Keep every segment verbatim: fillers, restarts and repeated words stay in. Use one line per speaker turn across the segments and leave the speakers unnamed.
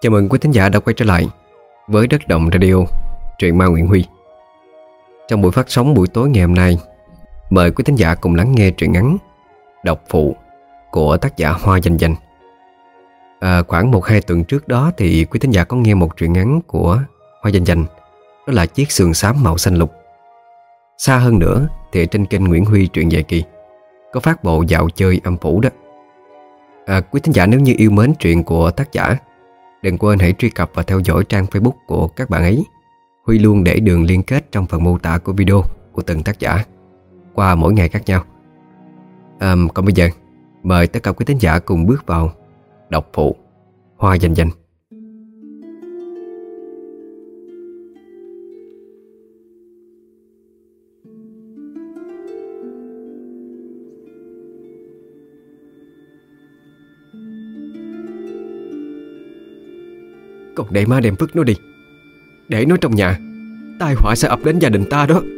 Chào mừng quý thính giả đã quay trở lại với Đất Động Radio, truyện ma Nguyễn Huy. Trong buổi phát sóng buổi tối ngày hôm nay, mời quý thính giả cùng lắng nghe truyện ngắn Độc Phụ của tác giả Hoa Danh Danh. à, Khoảng một hai tuần trước đó thì quý thính giả có nghe một truyện ngắn của Hoa Danh Danh, đó là Chiếc Sườn Xám Màu Xanh Lục. Xa hơn nữa thì trên kênh Nguyễn Huy truyện dài kỳ có phát bộ Dạo Chơi Âm Phủ đó. à, Quý thính giả nếu như yêu mến truyện của tác giả, đừng quên hãy truy cập và theo dõi trang Facebook của các bạn ấy. Huy luôn để đường liên kết trong phần mô tả của video của từng tác giả qua mỗi ngày khác nhau. à, Còn bây giờ mời tất cả quý thính giả cùng bước vào Độc Phụ Hoa Danh Danh. Còn để má đem vứt nó đi, để nó trong nhà, tai họa sẽ ập đến gia đình ta đó.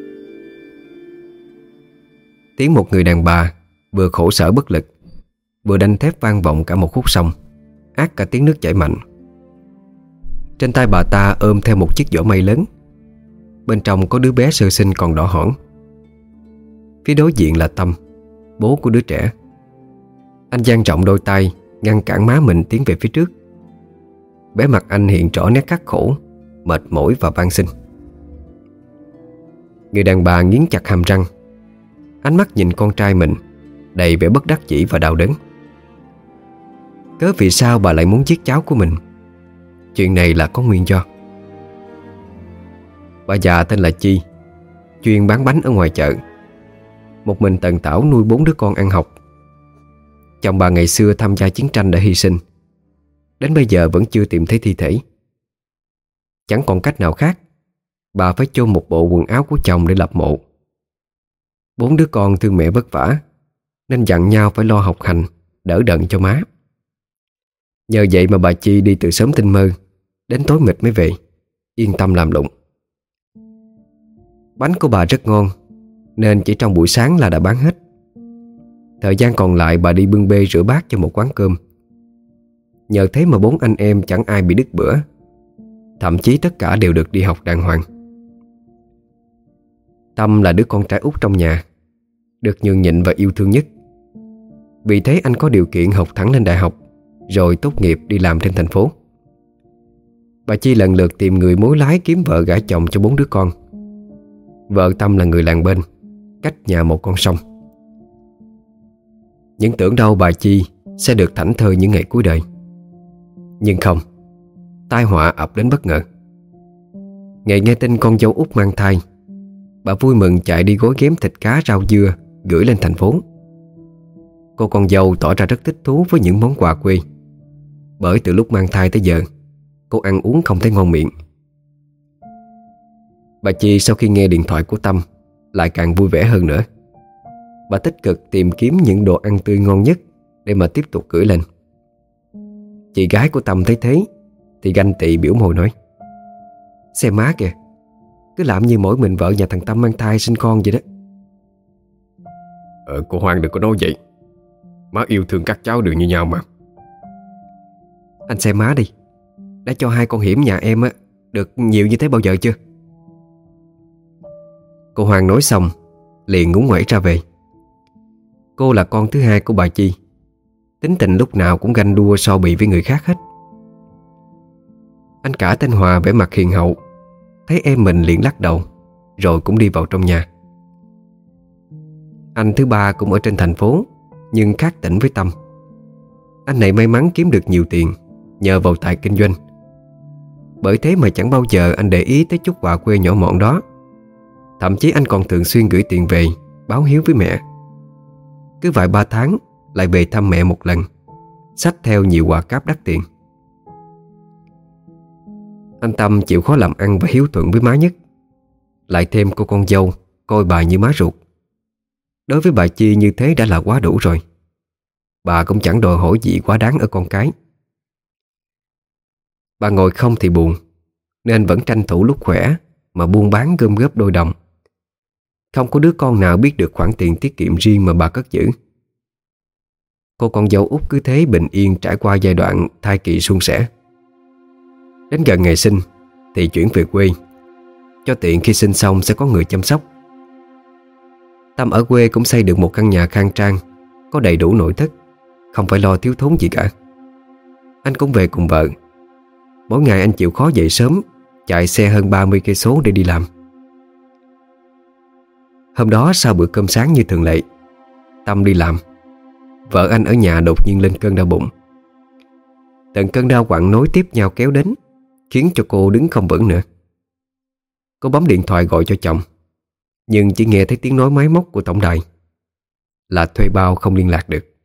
Tiếng một người đàn bà vừa khổ sở bất lực, vừa đanh thép vang vọng cả một khúc sông, át cả tiếng nước chảy mạnh. Trên tay bà ta ôm theo một chiếc giỏ mây lớn, bên trong có đứa bé sơ sinh còn đỏ hỏn. Phía đối diện là Tâm, bố của đứa trẻ. Anh dang rộng đôi tay ngăn cản má mình tiến về phía trước. Bé mặt anh hiện rõ nét khắc khổ, mệt mỏi và van xin. Người đàn bà nghiến chặt hàm răng, ánh mắt nhìn con trai mình đầy vẻ bất đắc dĩ và đau đớn. Cớ vì sao bà lại muốn giết cháu của mình? Chuyện này là có nguyên do. Bà già tên là Chi, chuyên bán bánh ở ngoài chợ. Một mình tần tảo nuôi bốn đứa con ăn học. Chồng bà ngày xưa tham gia chiến tranh đã hy sinh, đến bây giờ vẫn chưa tìm thấy thi thể. Chẳng còn cách nào khác, bà phải chôn một bộ quần áo của chồng để lập mộ. Bốn đứa con thương mẹ vất vả nên dặn nhau phải lo học hành, đỡ đần cho má. Nhờ vậy mà bà Chi đi từ sớm tinh mơ đến tối mịt mới về, yên tâm làm lụng. Bánh của bà rất ngon nên chỉ trong buổi sáng là đã bán hết. Thời gian còn lại bà đi bưng bê rửa bát cho một quán cơm. Nhờ thế mà bốn anh em chẳng ai bị đứt bữa, thậm chí tất cả đều được đi học đàng hoàng. Tâm là đứa con trai út trong nhà, được nhường nhịn và yêu thương nhất. Vì thế anh có điều kiện học thẳng lên đại học, rồi tốt nghiệp đi làm trên thành phố. Bà Chi lần lượt tìm người mối lái kiếm vợ gả chồng cho bốn đứa con. Vợ Tâm là người làng bên, cách nhà một con sông. Những tưởng đâu bà Chi sẽ được thảnh thơi những ngày cuối đời. Nhưng không, tai họa ập đến bất ngờ. Ngày nghe tin con dâu út mang thai, bà vui mừng chạy đi gói ghém thịt cá rau dưa gửi lên thành phố. Cô con dâu tỏ ra rất thích thú với những món quà quê, bởi từ lúc mang thai tới giờ cô ăn uống không thấy ngon miệng. Bà Chi sau khi nghe điện thoại của Tâm lại càng vui vẻ hơn nữa. Bà tích cực tìm kiếm những đồ ăn tươi ngon nhất để mà tiếp tục gửi lên. Chị gái của Tâm thấy thế thì ganh tị biểu môi nói: "Xem má kìa, cứ làm như mỗi mình vợ nhà thằng Tâm mang thai sinh con vậy đó." Ờ cô Hoang đừng có nói vậy, má yêu thương các cháu đều như nhau mà. Anh xem má đi, đã cho hai con hiểm nhà em á được nhiều như thế bao giờ chưa? Cô Hoang nói xong liền ngúng nguẩy ra về. Cô là con thứ hai của bà Chi, tính tình lúc nào cũng ganh đua so bì với người khác hết. Anh cả tên Hòa vẻ mặt hiền hậu, thấy em mình liền lắc đầu, rồi cũng đi vào trong nhà. Anh thứ ba cũng ở trên thành phố, nhưng khác tỉnh với Tâm. Anh này may mắn kiếm được nhiều tiền nhờ vào tài kinh doanh. Bởi thế mà chẳng bao giờ anh để ý tới chút quà quê nhỏ mọn đó. Thậm chí anh còn thường xuyên gửi tiền về báo hiếu với mẹ. Cứ vài ba tháng lại về thăm mẹ một lần, xách theo nhiều quà cáp đắt tiền. Anh Tâm chịu khó làm ăn và hiếu thuận với má nhất. Lại thêm cô con dâu coi bà như má ruột. Đối với bà Chi như thế đã là quá đủ rồi. Bà cũng chẳng đòi hỏi gì quá đáng ở con cái. Bà ngồi không thì buồn, nên vẫn tranh thủ lúc khỏe mà buôn bán gom góp đôi đồng. Không có đứa con nào biết được khoản tiền tiết kiệm riêng mà bà cất giữ. Cô con dâu út cứ thế bình yên trải qua giai đoạn thai kỳ suôn sẻ. Đến gần ngày sinh thì chuyển về quê, cho tiện khi sinh xong sẽ có người chăm sóc. Tâm ở quê cũng xây được một căn nhà khang trang, có đầy đủ nội thất, không phải lo thiếu thốn gì cả. Anh cũng về cùng vợ. Mỗi ngày anh chịu khó dậy sớm, chạy xe hơn ba mươi cây số để đi làm. Hôm đó sau bữa cơm sáng như thường lệ, Tâm đi làm, vợ anh ở nhà đột nhiên lên cơn đau bụng. Từng cơn đau quặn nối tiếp nhau kéo đến, khiến cho cô đứng không vững nữa. Cô bấm điện thoại gọi cho chồng, nhưng chỉ nghe thấy tiếng nói máy móc của tổng đài là thuê bao không liên lạc được.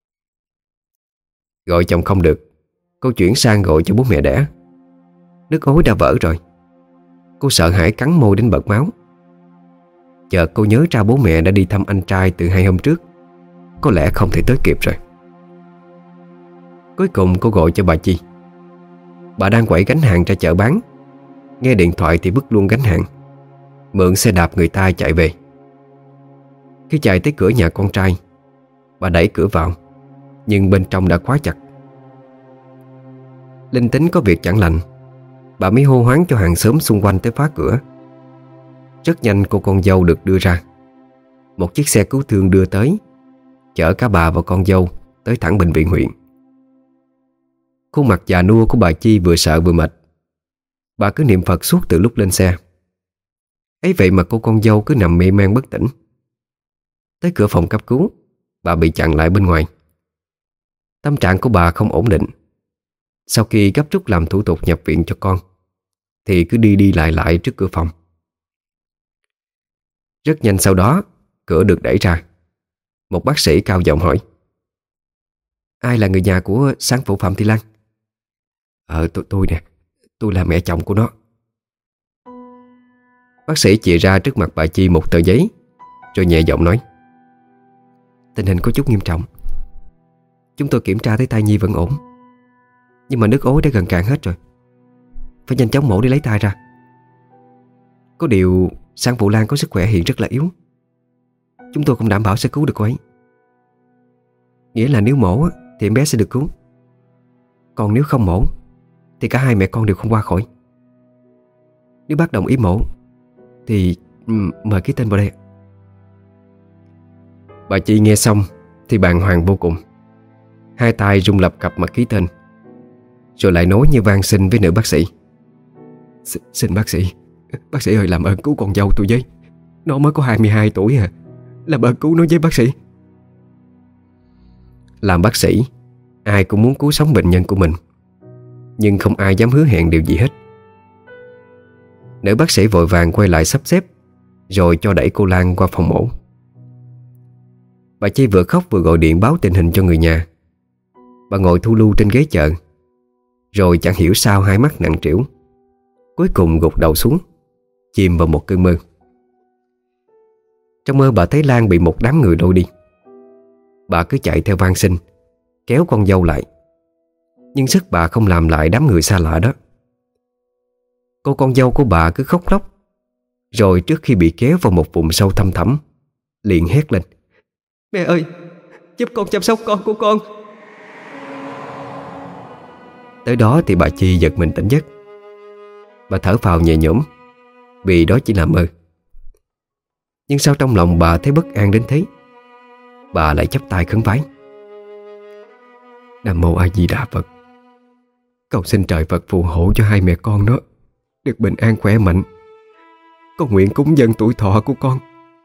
Gọi chồng không được, cô chuyển sang gọi cho bố mẹ đẻ. Nước ối đã vỡ rồi. Cô sợ hãi cắn môi đến bật máu. Chợt cô nhớ ra bố mẹ đã đi thăm anh trai từ hai hôm trước, có lẽ không thể tới kịp rồi. Cuối cùng cô gọi cho bà Chi. Bà đang quẩy gánh hàng ra chợ bán. Nghe điện thoại thì vứt luôn gánh hàng, mượn xe đạp người ta chạy về. Khi chạy tới cửa nhà con trai, bà đẩy cửa vào, nhưng bên trong đã khóa chặt. Linh tính có việc chẳng lành, bà mới hô hoán cho hàng xóm xung quanh tới phá cửa. Rất nhanh cô con dâu được đưa ra. Một chiếc xe cứu thương đưa tới, chở cả bà và con dâu tới thẳng bệnh viện huyện. Khuôn mặt già nua của bà Chi vừa sợ vừa mệt. Bà cứ niệm Phật suốt từ lúc lên xe. Ấy vậy mà cô con dâu cứ nằm mê man bất tỉnh. Tới cửa phòng cấp cứu, bà bị chặn lại bên ngoài. Tâm trạng của bà không ổn định. Sau khi gấp rút làm thủ tục nhập viện cho con, thì cứ đi đi lại lại trước cửa phòng. Rất nhanh sau đó, cửa được đẩy ra. Một bác sĩ cao giọng hỏi: "Ai là người nhà của sáng phụ Phạm Thị Lan?" "Ờ tôi, tôi nè, tôi là mẹ chồng của nó." Bác sĩ chìa ra trước mặt bà Chi một tờ giấy, rồi nhẹ giọng nói: "Tình hình có chút nghiêm trọng. Chúng tôi kiểm tra thấy thai nhi vẫn ổn, nhưng mà nước ối đã gần cạn hết rồi. Phải nhanh chóng mổ để lấy thai ra. Có điều sáng phụ Lan có sức khỏe hiện rất là yếu. Chúng tôi không đảm bảo sẽ cứu được cô ấy. Nghĩa là nếu mổ thì em bé sẽ được cứu, còn nếu không mổ thì cả hai mẹ con đều không qua khỏi. Nếu bác đồng ý mổ thì mời ký tên vào đây." Bà Chi nghe xong thì bàng hoàng vô cùng. Hai tay run lập cập mà ký tên, rồi lại nói như van xin với nữ bác sĩ: S Xin bác sĩ, bác sĩ ơi, làm ơn cứu con dâu tôi với. Nó mới có hai mươi hai tuổi à. Làm ơn cứu nó với bác sĩ." Làm bác sĩ, ai cũng muốn cứu sống bệnh nhân của mình, nhưng không ai dám hứa hẹn điều gì hết. Nữ bác sĩ vội vàng quay lại sắp xếp, rồi cho đẩy cô Lan qua phòng mổ. Bà Chi vừa khóc vừa gọi điện báo tình hình cho người nhà. Bà ngồi thu lu trên ghế chợ, rồi chẳng hiểu sao hai mắt nặng trĩu, cuối cùng gục đầu xuống, chìm vào một cơn mơ. Trong mơ bà thấy Lan bị một đám người lôi đi. Bà cứ chạy theo van xin, kéo con dâu lại, nhưng sức bà không làm lại đám người xa lạ đó. Cô con dâu của bà cứ khóc lóc, rồi trước khi bị kéo vào một vùng sâu thăm thẳm, liền hét lên: "Mẹ ơi, giúp con chăm sóc con của con." Tới đó thì bà Chi giật mình tỉnh giấc. Bà thở phào nhẹ nhõm, vì đó chỉ là mơ. Nhưng sao trong lòng bà thấy bất an đến thế? Bà lại chắp tay khấn vái: "Nam mô A Di Đà Phật. Cầu xin trời Phật phù hộ cho hai mẹ con nó được bình an khỏe mạnh. Con nguyện cúng dâng tuổi thọ của con."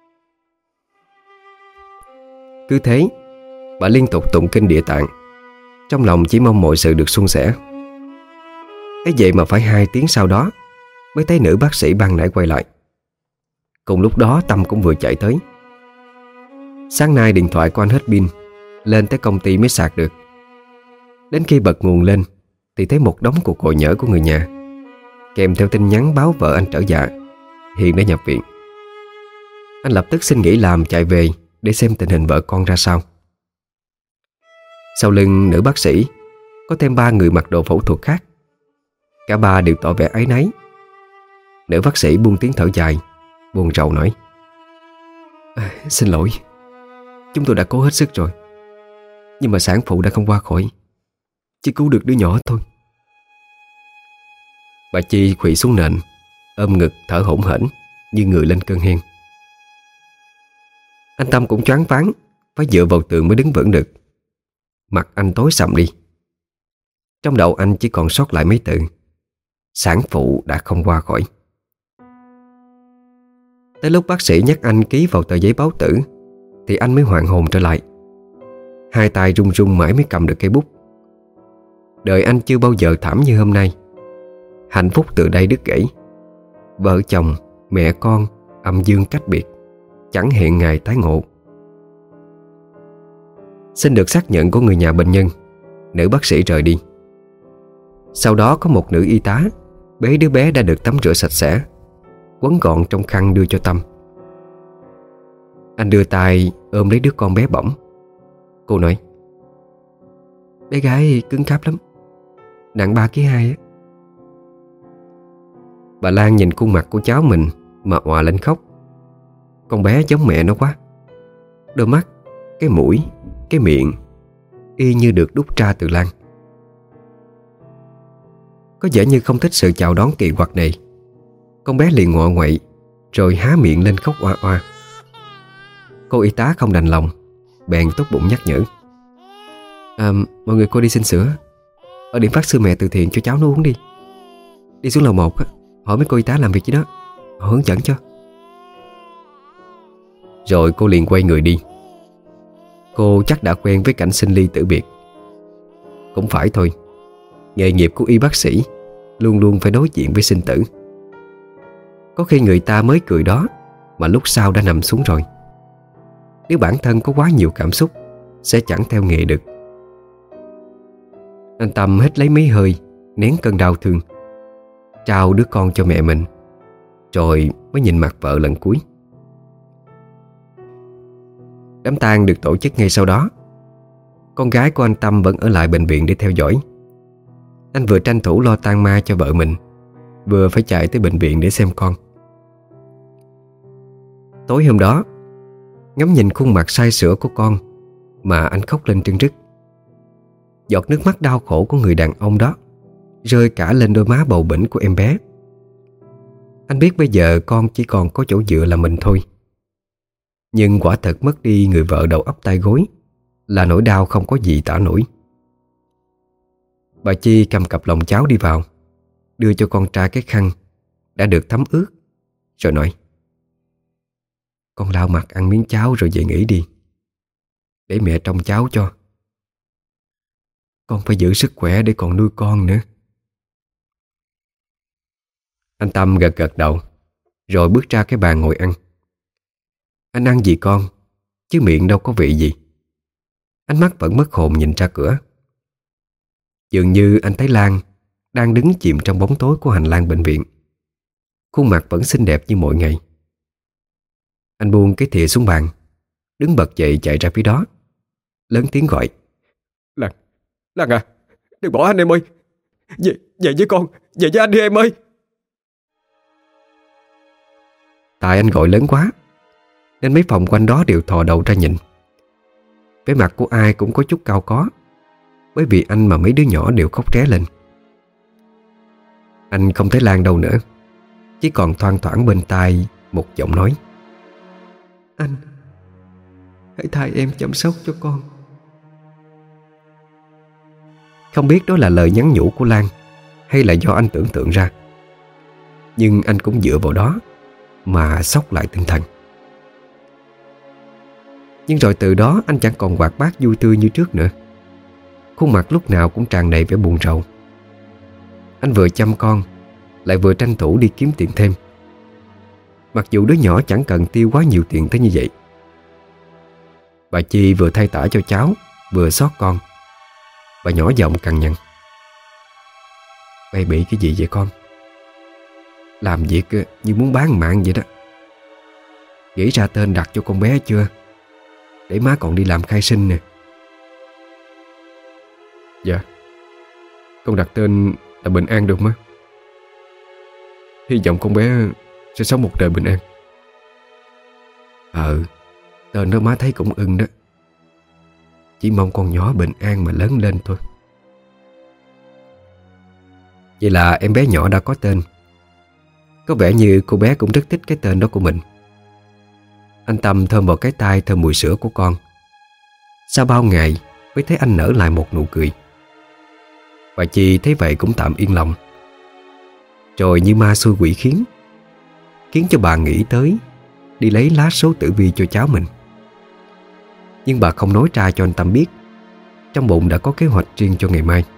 Cứ thế bà liên tục tụng kinh Địa Tạng, trong lòng chỉ mong mọi sự được suôn sẻ. Ấy vậy mà phải hai tiếng sau đó mới thấy nữ bác sĩ ban nãy quay lại. Cùng lúc đó Tâm cũng vừa chạy tới. Sáng nay điện thoại của anh hết pin, lên tới công ty mới sạc được. Đến khi bật nguồn lên thì thấy một đống cuộc gọi nhỡ của người nhà, kèm theo tin nhắn báo vợ anh trở dạ, hiện đã nhập viện. Anh lập tức xin nghỉ làm chạy về để xem tình hình vợ con ra sao. Sau lưng nữ bác sĩ có thêm ba người mặc đồ phẫu thuật khác. Cả ba đều tỏ vẻ áy náy. Nữ bác sĩ buông tiếng thở dài, buồn rầu nói: à, "Xin lỗi, chúng tôi đã cố hết sức rồi, nhưng mà sản phụ đã không qua khỏi, chỉ cứu được đứa nhỏ thôi." Bà Chi khuỵu xuống nền, ôm ngực thở hổn hển như người lên cơn hen. Anh Tâm cũng choáng váng, phải dựa vào tường mới đứng vững được. Mặt anh tối sầm đi. Trong đầu anh chỉ còn sót lại mấy từ: sản phụ đã không qua khỏi. Tới lúc bác sĩ nhắc anh ký vào tờ giấy báo tử thì anh mới hoàn hồn trở lại. Hai tay run run mãi mới cầm được cây bút. Đời anh chưa bao giờ thảm như hôm nay. Hạnh phúc từ đây đứt gãy. Vợ chồng, mẹ con, âm dương cách biệt, chẳng hẹn ngày tái ngộ. Xin được xác nhận của người nhà bệnh nhân, nữ bác sĩ rời đi. Sau đó có một nữ y tá bế đứa bé đã được tắm rửa sạch sẽ, quấn gọn trong khăn đưa cho Tâm. Anh đưa tay ôm lấy đứa con bé bỏng. Cô nói: bé gái cứng cáp lắm, nặng ba ký hai á. Bà Lan nhìn khuôn mặt của cháu mình mà òa lên khóc. Con bé giống mẹ nó quá. Đôi mắt, cái mũi, cái miệng y như được đúc ra từ Lan. Có vẻ như không thích sự chào đón kỳ quặc này, con bé liền ngọ nguậy rồi há miệng lên khóc oa oa. Cô y tá không đành lòng, bèn tốt bụng nhắc nhở: à, mọi người cô đi xin sữa ở điểm phát sư mẹ từ thiện cho cháu nó uống đi. Đi xuống lầu một hỏi mấy cô y tá làm việc gì đó, họ hướng dẫn cho. Rồi cô liền quay người đi. Cô chắc đã quen với cảnh sinh ly tử biệt. Cũng phải thôi, nghề nghiệp của y bác sĩ luôn luôn phải đối diện với sinh tử. Có khi người ta mới cười đó mà lúc sau đã nằm xuống rồi. Nếu bản thân có quá nhiều cảm xúc sẽ chẳng theo nghề được. Anh Tâm hít lấy mấy hơi, nén cơn đau thương, trao đứa con cho mẹ mình, rồi mới nhìn mặt vợ lần cuối. Đám tang được tổ chức ngay sau đó. Con gái của anh Tâm vẫn ở lại bệnh viện để theo dõi. Anh vừa tranh thủ lo tang ma cho vợ mình, vừa phải chạy tới bệnh viện để xem con. Tối hôm đó, ngắm nhìn khuôn mặt say sữa của con mà anh khóc lên trưng rức. Giọt nước mắt đau khổ của người đàn ông đó rơi cả lên đôi má bầu bĩnh của em bé. Anh biết bây giờ con chỉ còn có chỗ dựa là mình thôi. Nhưng quả thật mất đi người vợ đầu ấp tay gối là nỗi đau không có gì tả nổi. Bà Chi cầm cặp lòng cháu đi vào, đưa cho con trai cái khăn đã được thấm ướt, rồi nói: con lau mặt ăn miếng cháo rồi về nghỉ đi, để mẹ trông cháu cho. Con phải giữ sức khỏe để còn nuôi con nữa. Anh Tâm gật gật đầu, rồi bước ra cái bàn ngồi ăn. Anh ăn gì con, chứ miệng đâu có vị gì. Ánh mắt vẫn mất hồn nhìn ra cửa. Dường như anh thấy Lan đang đứng chìm trong bóng tối của hành lang bệnh viện. Khuôn mặt vẫn xinh đẹp như mọi ngày. Anh buông cái thìa xuống bàn, đứng bật dậy chạy ra phía đó, lớn tiếng gọi: Lan, Lan à, đừng bỏ anh em ơi. Về, về với con, về với anh đi em ơi. Tại anh gọi lớn quá nên mấy phòng quanh đó đều thò đầu ra nhìn. Vẻ mặt của ai cũng có chút cao có, bởi vì anh mà mấy đứa nhỏ đều khóc ré lên. Anh không thấy Lan đâu nữa, chỉ còn thoang thoảng bên tai một giọng nói: Anh, hãy thay em chăm sóc cho con. Không biết đó là lời nhắn nhủ của Lan hay là do anh tưởng tượng ra, nhưng anh cũng dựa vào đó mà xốc lại tinh thần. Nhưng rồi từ đó anh chẳng còn hoạt bát vui tươi như trước nữa. Khuôn mặt lúc nào cũng tràn đầy vẻ buồn rầu. Anh vừa chăm con lại vừa tranh thủ đi kiếm tiền thêm, mặc dù đứa nhỏ chẳng cần tiêu quá nhiều tiền tới như vậy. Bà Chi vừa thay tã cho cháu vừa xót con. Bà nhỏ giọng cằn nhằn: Bay bị cái gì vậy con? Làm việc như muốn bán mạng vậy đó. Nghĩ ra tên đặt cho con bé chưa? Để má còn đi làm khai sinh nè. Dạ, con đặt tên là Bình An được má. Hy vọng con bé sẽ sống một đời bình an. Ờ, tên đó má thấy cũng ưng đó. Chỉ mong con nhỏ bình an mà lớn lên thôi. Vậy là em bé nhỏ đã có tên. Có vẻ như cô bé cũng rất thích cái tên đó của mình. Anh Tâm thơm vào cái tai thơm mùi sữa của con. Sau bao ngày mới thấy anh nở lại một nụ cười. Bà Chi thấy vậy cũng tạm yên lòng. Rồi như ma xui quỷ khiến, khiến cho bà nghĩ tới đi lấy lá số tử vi cho cháu mình. Nhưng bà không nói ra cho anh Tâm biết trong bụng đã có kế hoạch riêng cho ngày mai.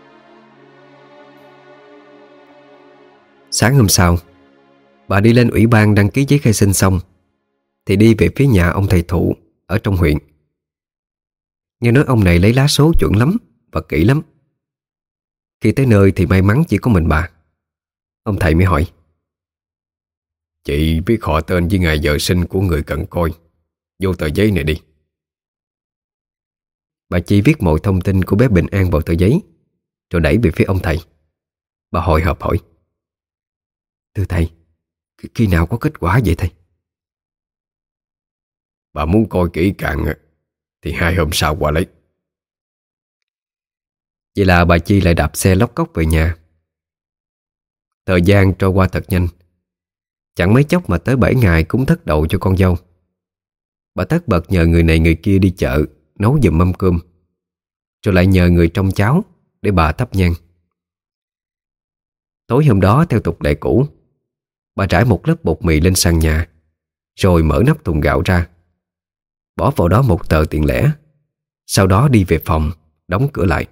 Sáng hôm sau, bà đi lên ủy ban đăng ký giấy khai sinh xong thì đi về phía nhà ông thầy Thụ ở trong huyện. Nghe nói ông này lấy lá số chuẩn lắm và kỹ lắm. Khi tới nơi thì may mắn chỉ có mình bà. Ông thầy mới hỏi: "Chị viết họ tên với ngày giờ sinh của người cần coi vô tờ giấy này đi." Bà Chi viết mọi thông tin của bé Bình An vào tờ giấy rồi đẩy về phía ông thầy. Bà hồi hộp hỏi: "Thưa thầy, khi nào có kết quả vậy thầy?" "Bà muốn coi kỹ càng thì hai hôm sau qua lấy." Vậy là bà Chi lại đạp xe lóc cóc về nhà. Thời gian trôi qua thật nhanh. Chẳng mấy chốc mà tới bảy ngày cúng thất đậu cho con dâu. Bà tất bật nhờ người này người kia đi chợ nấu giùm mâm cơm, rồi lại nhờ người trông cháo để bà thắp nhang. Tối hôm đó theo tục lệ cũ, bà trải một lớp bột mì lên sàn nhà, rồi mở nắp thùng gạo ra, bỏ vào đó một tờ tiền lẻ. Sau đó đi về phòng, đóng cửa lại.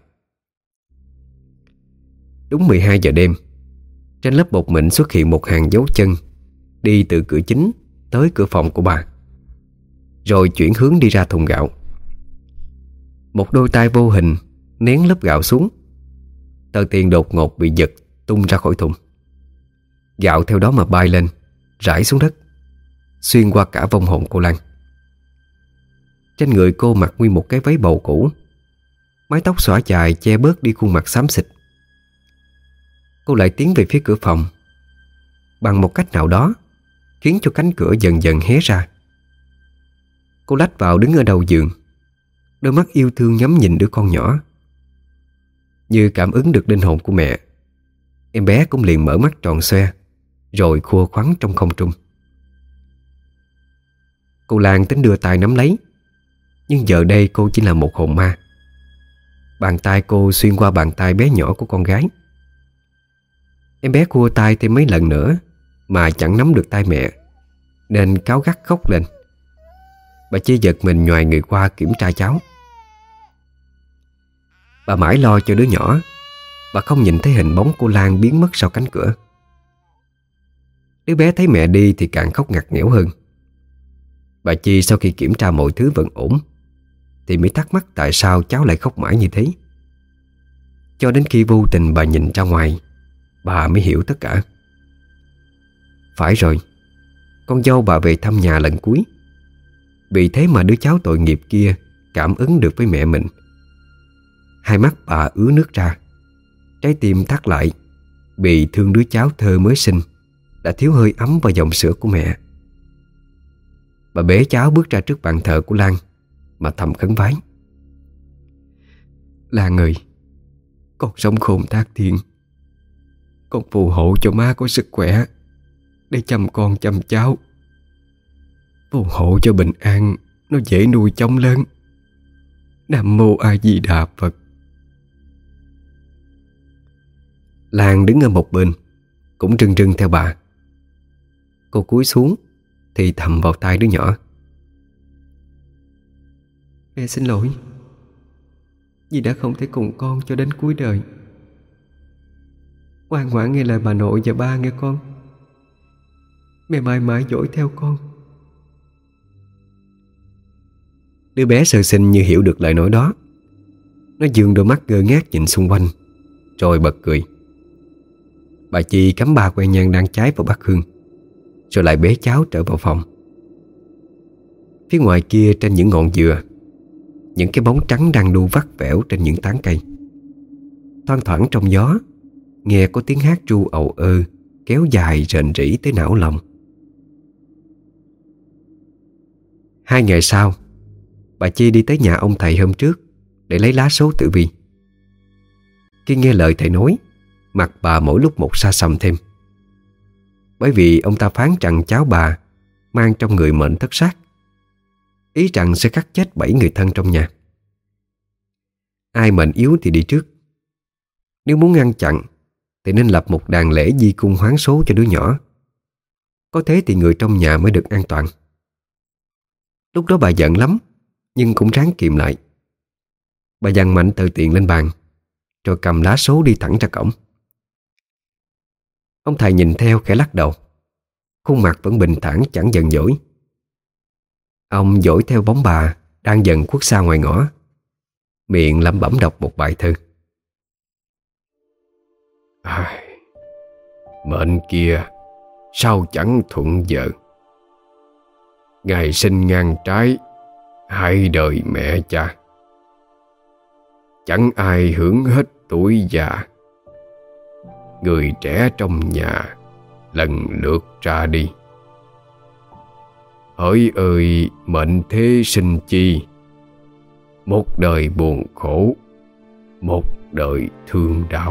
Đúng mười hai giờ đêm, trên lớp bột mịn xuất hiện một hàng dấu chân đi từ cửa chính tới cửa phòng của bà, rồi chuyển hướng đi ra thùng gạo. Một đôi tay vô hình nén lớp gạo xuống. Tờ tiền đột ngột bị giật tung ra khỏi thùng. Gạo theo đó mà bay lên, rải xuống đất, xuyên qua cả vong hồn cô Lan. Trên người cô mặc nguyên một cái váy bầu cũ, mái tóc xõa dài che bớt đi khuôn mặt xám xịt. Cô lại tiến về phía cửa phòng. Bằng một cách nào đó khiến cho cánh cửa dần dần hé ra. Cô lách vào đứng ở đầu giường, đôi mắt yêu thương nhắm nhìn đứa con nhỏ. Như cảm ứng được linh hồn của mẹ, em bé cũng liền mở mắt tròn xoe, rồi khua khoắn trong không trung. Cô Lan tính đưa tay nắm lấy, nhưng giờ đây cô chỉ là một hồn ma. Bàn tay cô xuyên qua bàn tay bé nhỏ của con gái. Em bé khua tay thêm mấy lần nữa mà chẳng nắm được tay mẹ, nên cáu gắt khóc lên. Bà Chi giật mình nhoài người qua kiểm tra cháu. Bà mãi lo cho đứa nhỏ, bà không nhìn thấy hình bóng cô Lan biến mất sau cánh cửa. Đứa bé thấy mẹ đi thì càng khóc ngặt nghẽo hơn. Bà Chi sau khi kiểm tra mọi thứ vẫn ổn thì mới thắc mắc tại sao cháu lại khóc mãi như thế. Cho đến khi vô tình bà nhìn ra ngoài, bà mới hiểu tất cả. Phải rồi, con dâu bà về thăm nhà lần cuối. Vì thế mà đứa cháu tội nghiệp kia cảm ứng được với mẹ mình. Hai mắt bà ứa nước ra, trái tim thắt lại, vì thương đứa cháu thơ mới sinh đã thiếu hơi ấm vào dòng sữa của mẹ. Bà bế cháu bước ra trước bàn thờ của Lan mà thầm khấn vái: "Lan ơi, con sống khôn thác thiên, con phù hộ cho má có sức khỏe để chăm con chăm cháu, phù hộ cho Bình An nó dễ nuôi chóng lớn. Nam Mô A Di Đà Phật." Lan đứng ở một bên cũng rưng rưng theo bà. Cô cúi xuống thì thầm vào tai đứa nhỏ: "Mẹ xin lỗi vì đã không thể cùng con cho đến cuối đời. Ngoan ngoãn nghe lời bà nội và ba nghe con. Mẹ mãi mãi dõi theo con." Đứa bé sơ sinh như hiểu được lời nói đó. Nó dương đôi mắt ngơ ngác nhìn xung quanh, rồi bật cười. Bà Chi cắm ba que nhang đang cháy vào bát hương, rồi lại bế cháu trở vào phòng. Phía ngoài kia trên những ngọn dừa, những cái bóng trắng đang đu vắt vẻo trên những tán cây. Thoang thoảng trong gió nghe có tiếng hát ru ầu ơ kéo dài rền rĩ tới não lòng. Hai ngày sau, bà Chi đi tới nhà ông thầy hôm trước để lấy lá số tử vi. Khi nghe lời thầy nói, mặt bà mỗi lúc một xa xăm thêm. Bởi vì ông ta phán rằng cháu bà mang trong người mệnh thất sát, ý rằng sẽ cắt chết bảy người thân trong nhà. Ai mệnh yếu thì đi trước. Nếu muốn ngăn chặn thì nên lập một đàn lễ di cung hoán số cho đứa nhỏ. Có thế thì người trong nhà mới được an toàn. Lúc đó bà giận lắm, nhưng cũng ráng kìm lại. Bà giằng mạnh tờ tiền lên bàn, rồi cầm lá số đi thẳng ra cổng. Ông thầy nhìn theo khẽ lắc đầu, khuôn mặt vẫn bình thản chẳng giận dỗi. Ông dõi theo bóng bà đang dần khuất xa ngoài ngõ, miệng lẩm bẩm đọc một bài thơ. À, mệnh kia sao chẳng thuận vợ, ngày sinh ngang trái, hai đời mẹ cha. Chẳng ai hưởng hết tuổi già, người trẻ trong nhà lần lượt ra đi. Hỡi ơi mệnh thế sinh chi, một đời buồn khổ, một đời thương đau.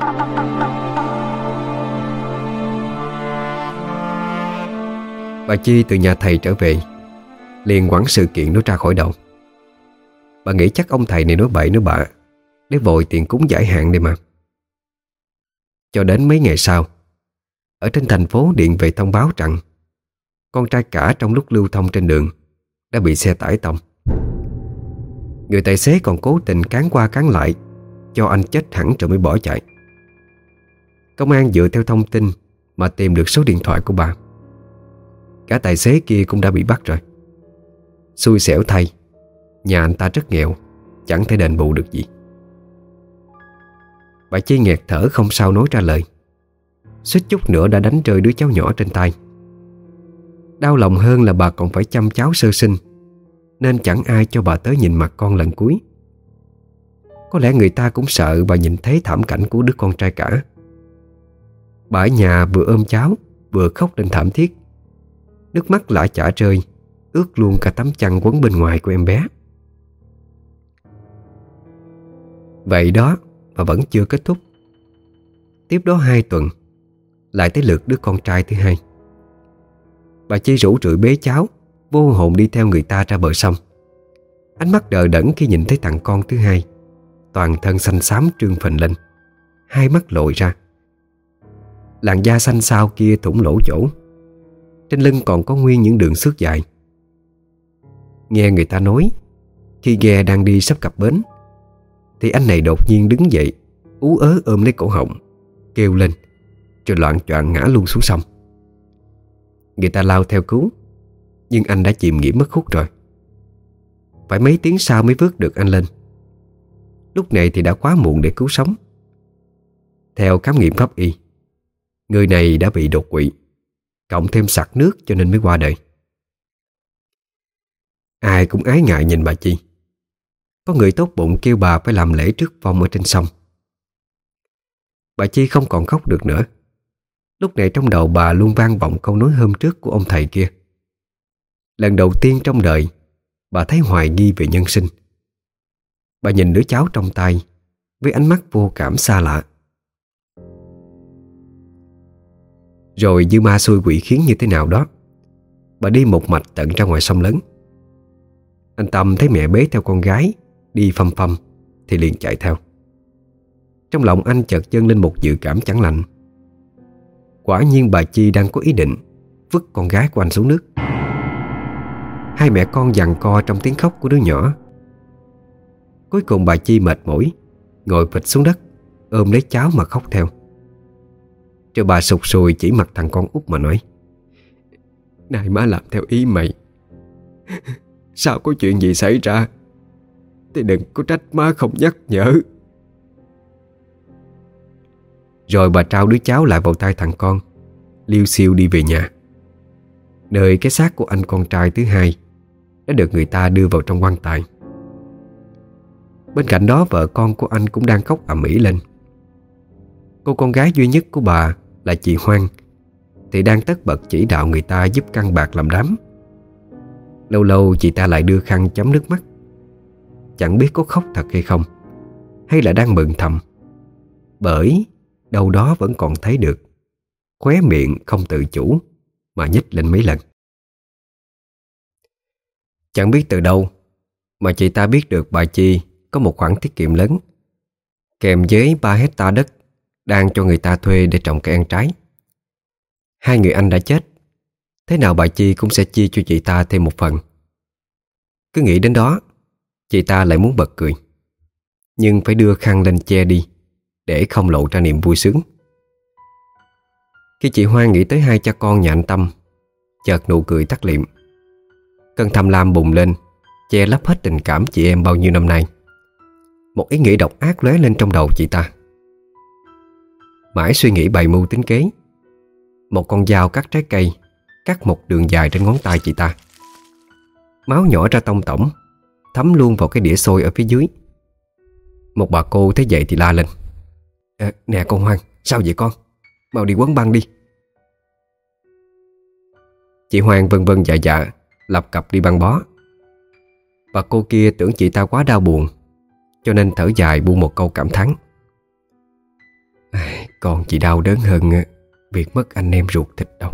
Bà Chi từ nhà thầy trở về, liền quẳng sự kiện đó ra khỏi đầu. Bà nghĩ chắc ông thầy này nói bậy nói bạ để vội tiền cúng giải hạn đây mà. Cho đến mấy ngày sau, ở trên thành phố điện về thông báo rằng con trai cả trong lúc lưu thông trên đường đã bị xe tải tông. Người tài xế còn cố tình cán qua cán lại, cho anh chết hẳn rồi mới bỏ chạy. Công an dựa theo thông tin mà tìm được số điện thoại của bà. Cả tài xế kia cũng đã bị bắt rồi. Xui xẻo thay, nhà anh ta rất nghèo, chẳng thể đền bù được gì. Bà Chi nghẹt thở không sao nói ra lời. Suýt chút nữa đã đánh rơi đứa cháu nhỏ trên tay. Đau lòng hơn là bà còn phải chăm cháu sơ sinh, nên chẳng ai cho bà tới nhìn mặt con lần cuối. Có lẽ người ta cũng sợ bà nhìn thấy thảm cảnh của đứa con trai cả. Bà ở nhà vừa ôm cháu vừa khóc lên thảm thiết. Nước mắt lã chả rơi, ướt luôn cả tấm chăn quấn bên ngoài của em bé. Vậy đó mà vẫn chưa kết thúc. Tiếp đó hai tuần, lại tới lượt đứa con trai thứ hai. Bà Chi rủ rượi bế cháu, vô hồn đi theo người ta ra bờ sông. Ánh mắt đờ đẫn khi nhìn thấy thằng con thứ hai, toàn thân xanh xám trương phình lên, hai mắt lồi ra. Làn da xanh xao kia thủng lỗ chỗ, trên lưng còn có nguyên những đường xước dài. Nghe người ta nói, khi ghe đang đi sắp cập bến thì anh này đột nhiên đứng dậy, ú ớ ôm lấy cổ họng, kêu lên, rồi loạng choạng ngã luôn xuống sông. Người ta lao theo cứu, nhưng anh đã chìm nghỉm mất hút rồi. Phải mấy tiếng sau mới vớt được anh lên. Lúc này thì đã quá muộn để cứu sống. Theo khám nghiệm pháp y, người này đã bị đột quỵ, cộng thêm sặc nước cho nên mới qua đời. Ai cũng ái ngại nhìn bà Chi. Có người tốt bụng kêu bà phải làm lễ trước vong ở trên sông. Bà Chi không còn khóc được nữa. Lúc này trong đầu bà luôn vang vọng câu nói hôm trước của ông thầy kia. Lần đầu tiên trong đời bà thấy hoài nghi về nhân sinh. Bà nhìn đứa cháu trong tay với ánh mắt vô cảm xa lạ. Rồi như ma xui quỷ khiến như thế nào đó, bà đi một mạch tận ra ngoài sông lớn. Anh Tâm thấy mẹ bế theo con gái đi phăm phăm thì liền chạy theo. Trong lòng anh chợt dâng lên một dự cảm chẳng lành. Quả nhiên bà Chi đang có ý định vứt con gái của anh xuống nước. Hai mẹ con giằng co trong tiếng khóc của đứa nhỏ. Cuối cùng bà Chi mệt mỏi, ngồi phịch xuống đất, ôm lấy cháu mà khóc theo. Rồi bà sụt sùi chỉ mặt thằng con út mà nói: "Này má làm theo ý mày. Sao có chuyện gì xảy ra thì đừng có trách má không nhắc nhở." Rồi bà trao đứa cháu lại vào tay thằng con, liêu xiêu đi về nhà, nơi cái xác của anh con trai thứ hai đã được người ta đưa vào trong quan tài. Bên cạnh đó vợ con của anh cũng đang khóc ầm ĩ lên. Cô con gái duy nhất của bà là chị Hoan thì đang tất bật chỉ đạo người ta giúp căng bạc làm đám. Lâu lâu chị ta lại đưa khăn chấm nước mắt, chẳng biết có khóc thật hay không, hay là đang mừng thầm, bởi đâu đó vẫn còn thấy được khóe miệng không tự chủ mà nhếch lên mấy lần. Chẳng biết từ đâu mà chị ta biết được bà Chi có một khoản tiết kiệm lớn, kèm với ba hecta đất đang cho người ta thuê để trồng cây ăn trái. Hai người anh đã chết, thế nào bà Chi cũng sẽ chia cho chị ta thêm một phần. Cứ nghĩ đến đó, chị ta lại muốn bật cười, nhưng phải đưa khăn lên che đi để không lộ ra niềm vui sướng. Khi chị Hoan nghĩ tới hai cha con nhà anh Tâm, chợt nụ cười tắt liệm. Cơn tham lam bùng lên, che lấp hết tình cảm chị em bao nhiêu năm nay. Một ý nghĩ độc ác lóe lên trong đầu chị ta. Mãi suy nghĩ bày mưu tính kế, một con dao cắt trái cây cắt một đường dài trên ngón tay chị ta. Máu nhỏ ra tông tổng, thấm luôn vào cái đĩa xôi ở phía dưới. Một bà cô thấy vậy thì la lên: à, Nè con Hoan, sao vậy con? Mau đi quấn băng đi. Chị Hoan vân vân dạ dạ lập cập đi băng bó. Bà cô kia tưởng chị ta quá đau buồn, cho nên thở dài buông một câu cảm thán: à, Còn chị đau đớn hơn việc mất anh em ruột thịt đâu.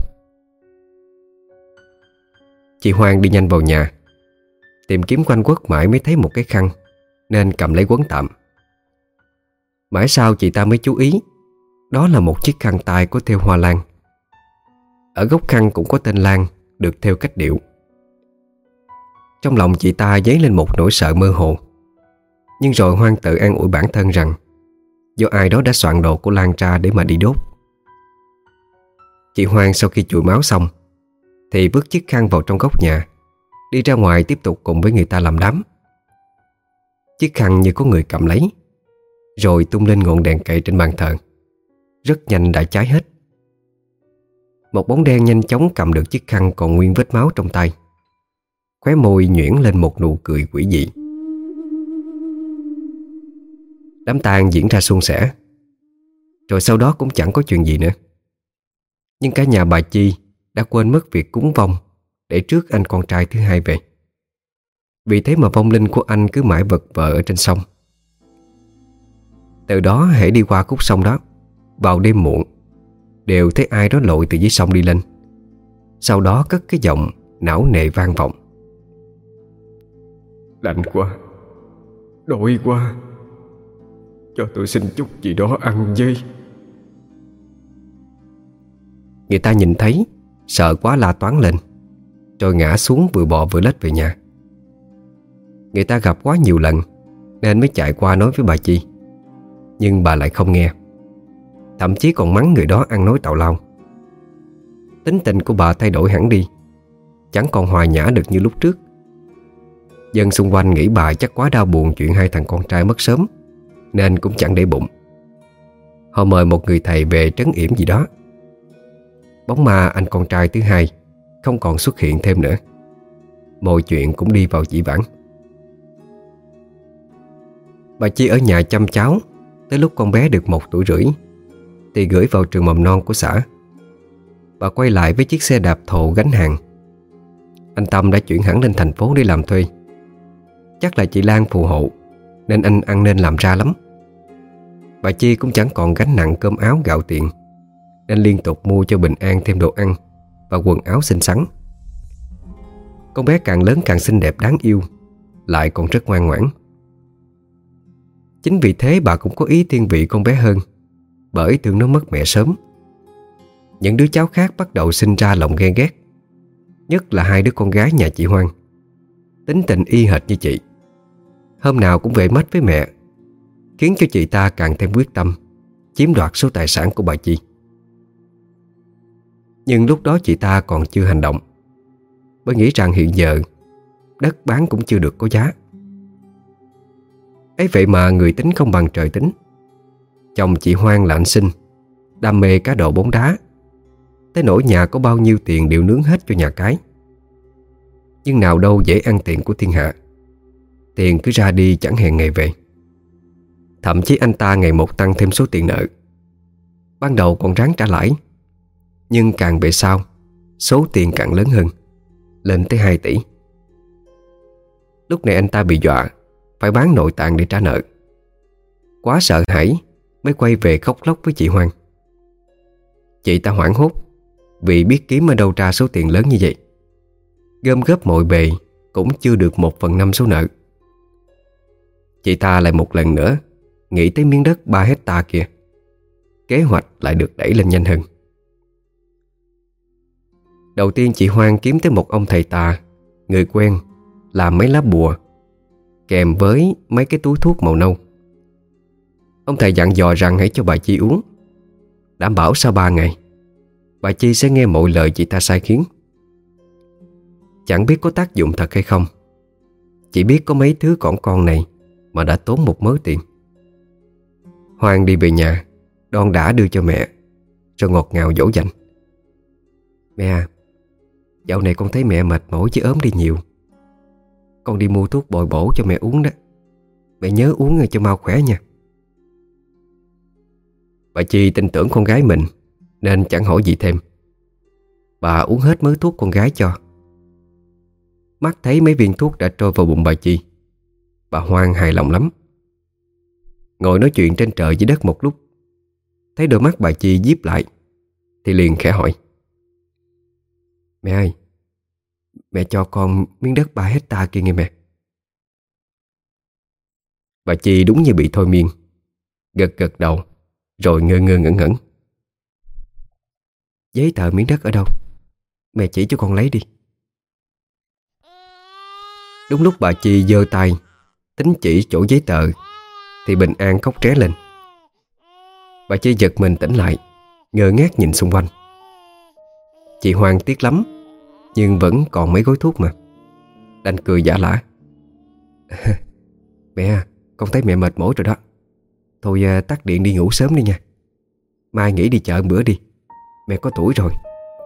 Chị Hoan đi nhanh vào nhà, tìm kiếm quanh quất mãi mới thấy một cái khăn, nên cầm lấy quấn tạm. Mãi sau chị ta mới chú ý, đó là một chiếc khăn tay có thêu hoa lan. Ở góc khăn cũng có tên Lan được thêu cách điệu. Trong lòng chị ta dấy lên một nỗi sợ mơ hồ, nhưng rồi Hoan tự an ủi bản thân rằng do ai đó đã soạn đồ của Lan ra để mà đi đốt. Chị Hoan sau khi chùi máu xong thì vứt chiếc khăn vào trong góc nhà, đi ra ngoài tiếp tục cùng với người ta làm đám. Chiếc khăn như có người cầm lấy, rồi tung lên ngọn đèn cậy trên bàn thờ. Rất nhanh đã cháy hết. Một bóng đen nhanh chóng cầm được chiếc khăn còn nguyên vết máu trong tay, khóe môi nhuyễn lên một nụ cười quỷ dị. Đám tang diễn ra suôn sẻ, rồi sau đó cũng chẳng có chuyện gì nữa. Nhưng cả nhà bà Chi đã quên mất việc cúng vong để trước anh con trai thứ hai về. Vì thế mà vong linh của anh cứ mãi vật vờ ở trên sông. Từ đó hễ đi qua khúc sông đó, vào đêm muộn, đều thấy ai đó lội từ dưới sông đi lên, sau đó cất cái giọng não nề vang vọng: Lạnh quá, đói quá, cho tôi xin chút gì đó ăn với. Người ta nhìn thấy, sợ quá la toáng lên, rồi ngã xuống vừa bò vừa lết về nhà. Người ta gặp quá nhiều lần nên mới chạy qua nói với bà Chi, nhưng bà lại không nghe, thậm chí còn mắng người đó ăn nói tào lao. Tính tình của bà thay đổi hẳn đi, chẳng còn hòa nhã được như lúc trước. Dân xung quanh nghĩ bà chắc quá đau buồn chuyện hai thằng con trai mất sớm, nên cũng chẳng để bụng. Họ mời một người thầy về trấn yểm gì đó. Bóng ma anh con trai thứ hai không còn xuất hiện thêm nữa. Mọi chuyện cũng đi vào dĩ vãng. Bà Chi ở nhà chăm cháu tới lúc con bé được một tuổi rưỡi thì gửi vào trường mầm non của xã. Bà quay lại với chiếc xe đạp thồ gánh hàng. Anh Tâm đã chuyển hẳn lên thành phố để làm thuê. Chắc là chị Lan phù hộ nên anh ăn nên làm ra lắm. Bà Chi cũng chẳng còn gánh nặng cơm áo gạo tiền, nên liên tục mua cho Bình An thêm đồ ăn và quần áo xinh xắn. Con bé càng lớn càng xinh đẹp đáng yêu, lại còn rất ngoan ngoãn. Chính vì thế bà cũng có ý thiên vị con bé hơn, bởi thương nó mất mẹ sớm. Những đứa cháu khác bắt đầu sinh ra lòng ghen ghét, nhất là hai đứa con gái nhà chị Hoan. Tính tình y hệt như chị, hôm nào cũng về mách với mẹ, khiến cho chị ta càng thêm quyết tâm chiếm đoạt số tài sản của bà Chi. Nhưng lúc đó chị ta còn chưa hành động, bởi nghĩ rằng hiện giờ đất bán cũng chưa được có giá. Ấy vậy mà người tính không bằng trời tính. Chồng chị Hoan là anh Sinh, đam mê cá độ bóng đá, tới nỗi nhà có bao nhiêu tiền đều nướng hết cho nhà cái. Nhưng nào đâu dễ ăn tiền của thiên hạ, tiền cứ ra đi chẳng hẹn ngày về. Thậm chí anh ta ngày một tăng thêm số tiền nợ. Ban đầu còn ráng trả lãi, nhưng càng về sau số tiền càng lớn hơn, lên tới hai tỷ. Lúc này anh ta bị dọa phải bán nội tạng để trả nợ. Quá sợ hãi mới quay về khóc lóc với chị Hoang. Chị ta hoảng hốt vì biết kiếm ở đâu ra số tiền lớn như vậy. Gom góp mọi bề cũng chưa được một phần năm số nợ. Chị ta lại một lần nữa nghĩ tới miếng đất ba hecta kia. Kế hoạch lại được đẩy lên nhanh hơn. Đầu tiên chị Hoang kiếm tới một ông thầy tà, người quen, làm mấy lá bùa kèm với mấy cái túi thuốc màu nâu. Ông thầy dặn dò rằng hãy cho bà Chi uống, đảm bảo sau ba ngày bà Chi sẽ nghe mọi lời chị ta sai khiến. Chẳng biết có tác dụng thật hay không, chỉ biết có mấy thứ còn con này mà đã tốn một mớ tiền. Hoang đi về nhà, đon đả đưa cho mẹ, rồi ngọt ngào dỗ dành. Mẹ à, dạo này con thấy mẹ mệt mỏi chứ ốm đi nhiều. Con đi mua thuốc bồi bổ cho mẹ uống đó. Mẹ nhớ uống cho mau khỏe nha. Bà Chi tin tưởng con gái mình nên chẳng hỏi gì thêm. Bà uống hết mớ thuốc con gái cho. Mắt thấy mấy viên thuốc đã trôi vào bụng bà Chi, bà Hoang hài lòng lắm. Ngồi nói chuyện trên trời dưới đất một lúc, thấy đôi mắt bà Chi díp lại thì liền khẽ hỏi: Mẹ ơi, mẹ cho con miếng đất ba hecta kia nghe mẹ. Bà Chi đúng như bị thôi miên, gật gật đầu rồi ngơ ngơ ngẩn ngẩn. Giấy tờ miếng đất ở đâu? Mẹ chỉ cho con lấy đi. Đúng lúc bà Chi giơ tay tính chỉ chỗ giấy tờ thì Bình An khóc ré lên. Bà Chi giật mình tỉnh lại, ngơ ngác nhìn xung quanh. Chị Hoang tiếc lắm, nhưng vẫn còn mấy gói thuốc mà, đành cười giả lả. Mẹ, con thấy mẹ mệt mỏi rồi đó. Thôi tắt điện đi ngủ sớm đi nha. Mai nghỉ đi chợ bữa đi, mẹ có tuổi rồi.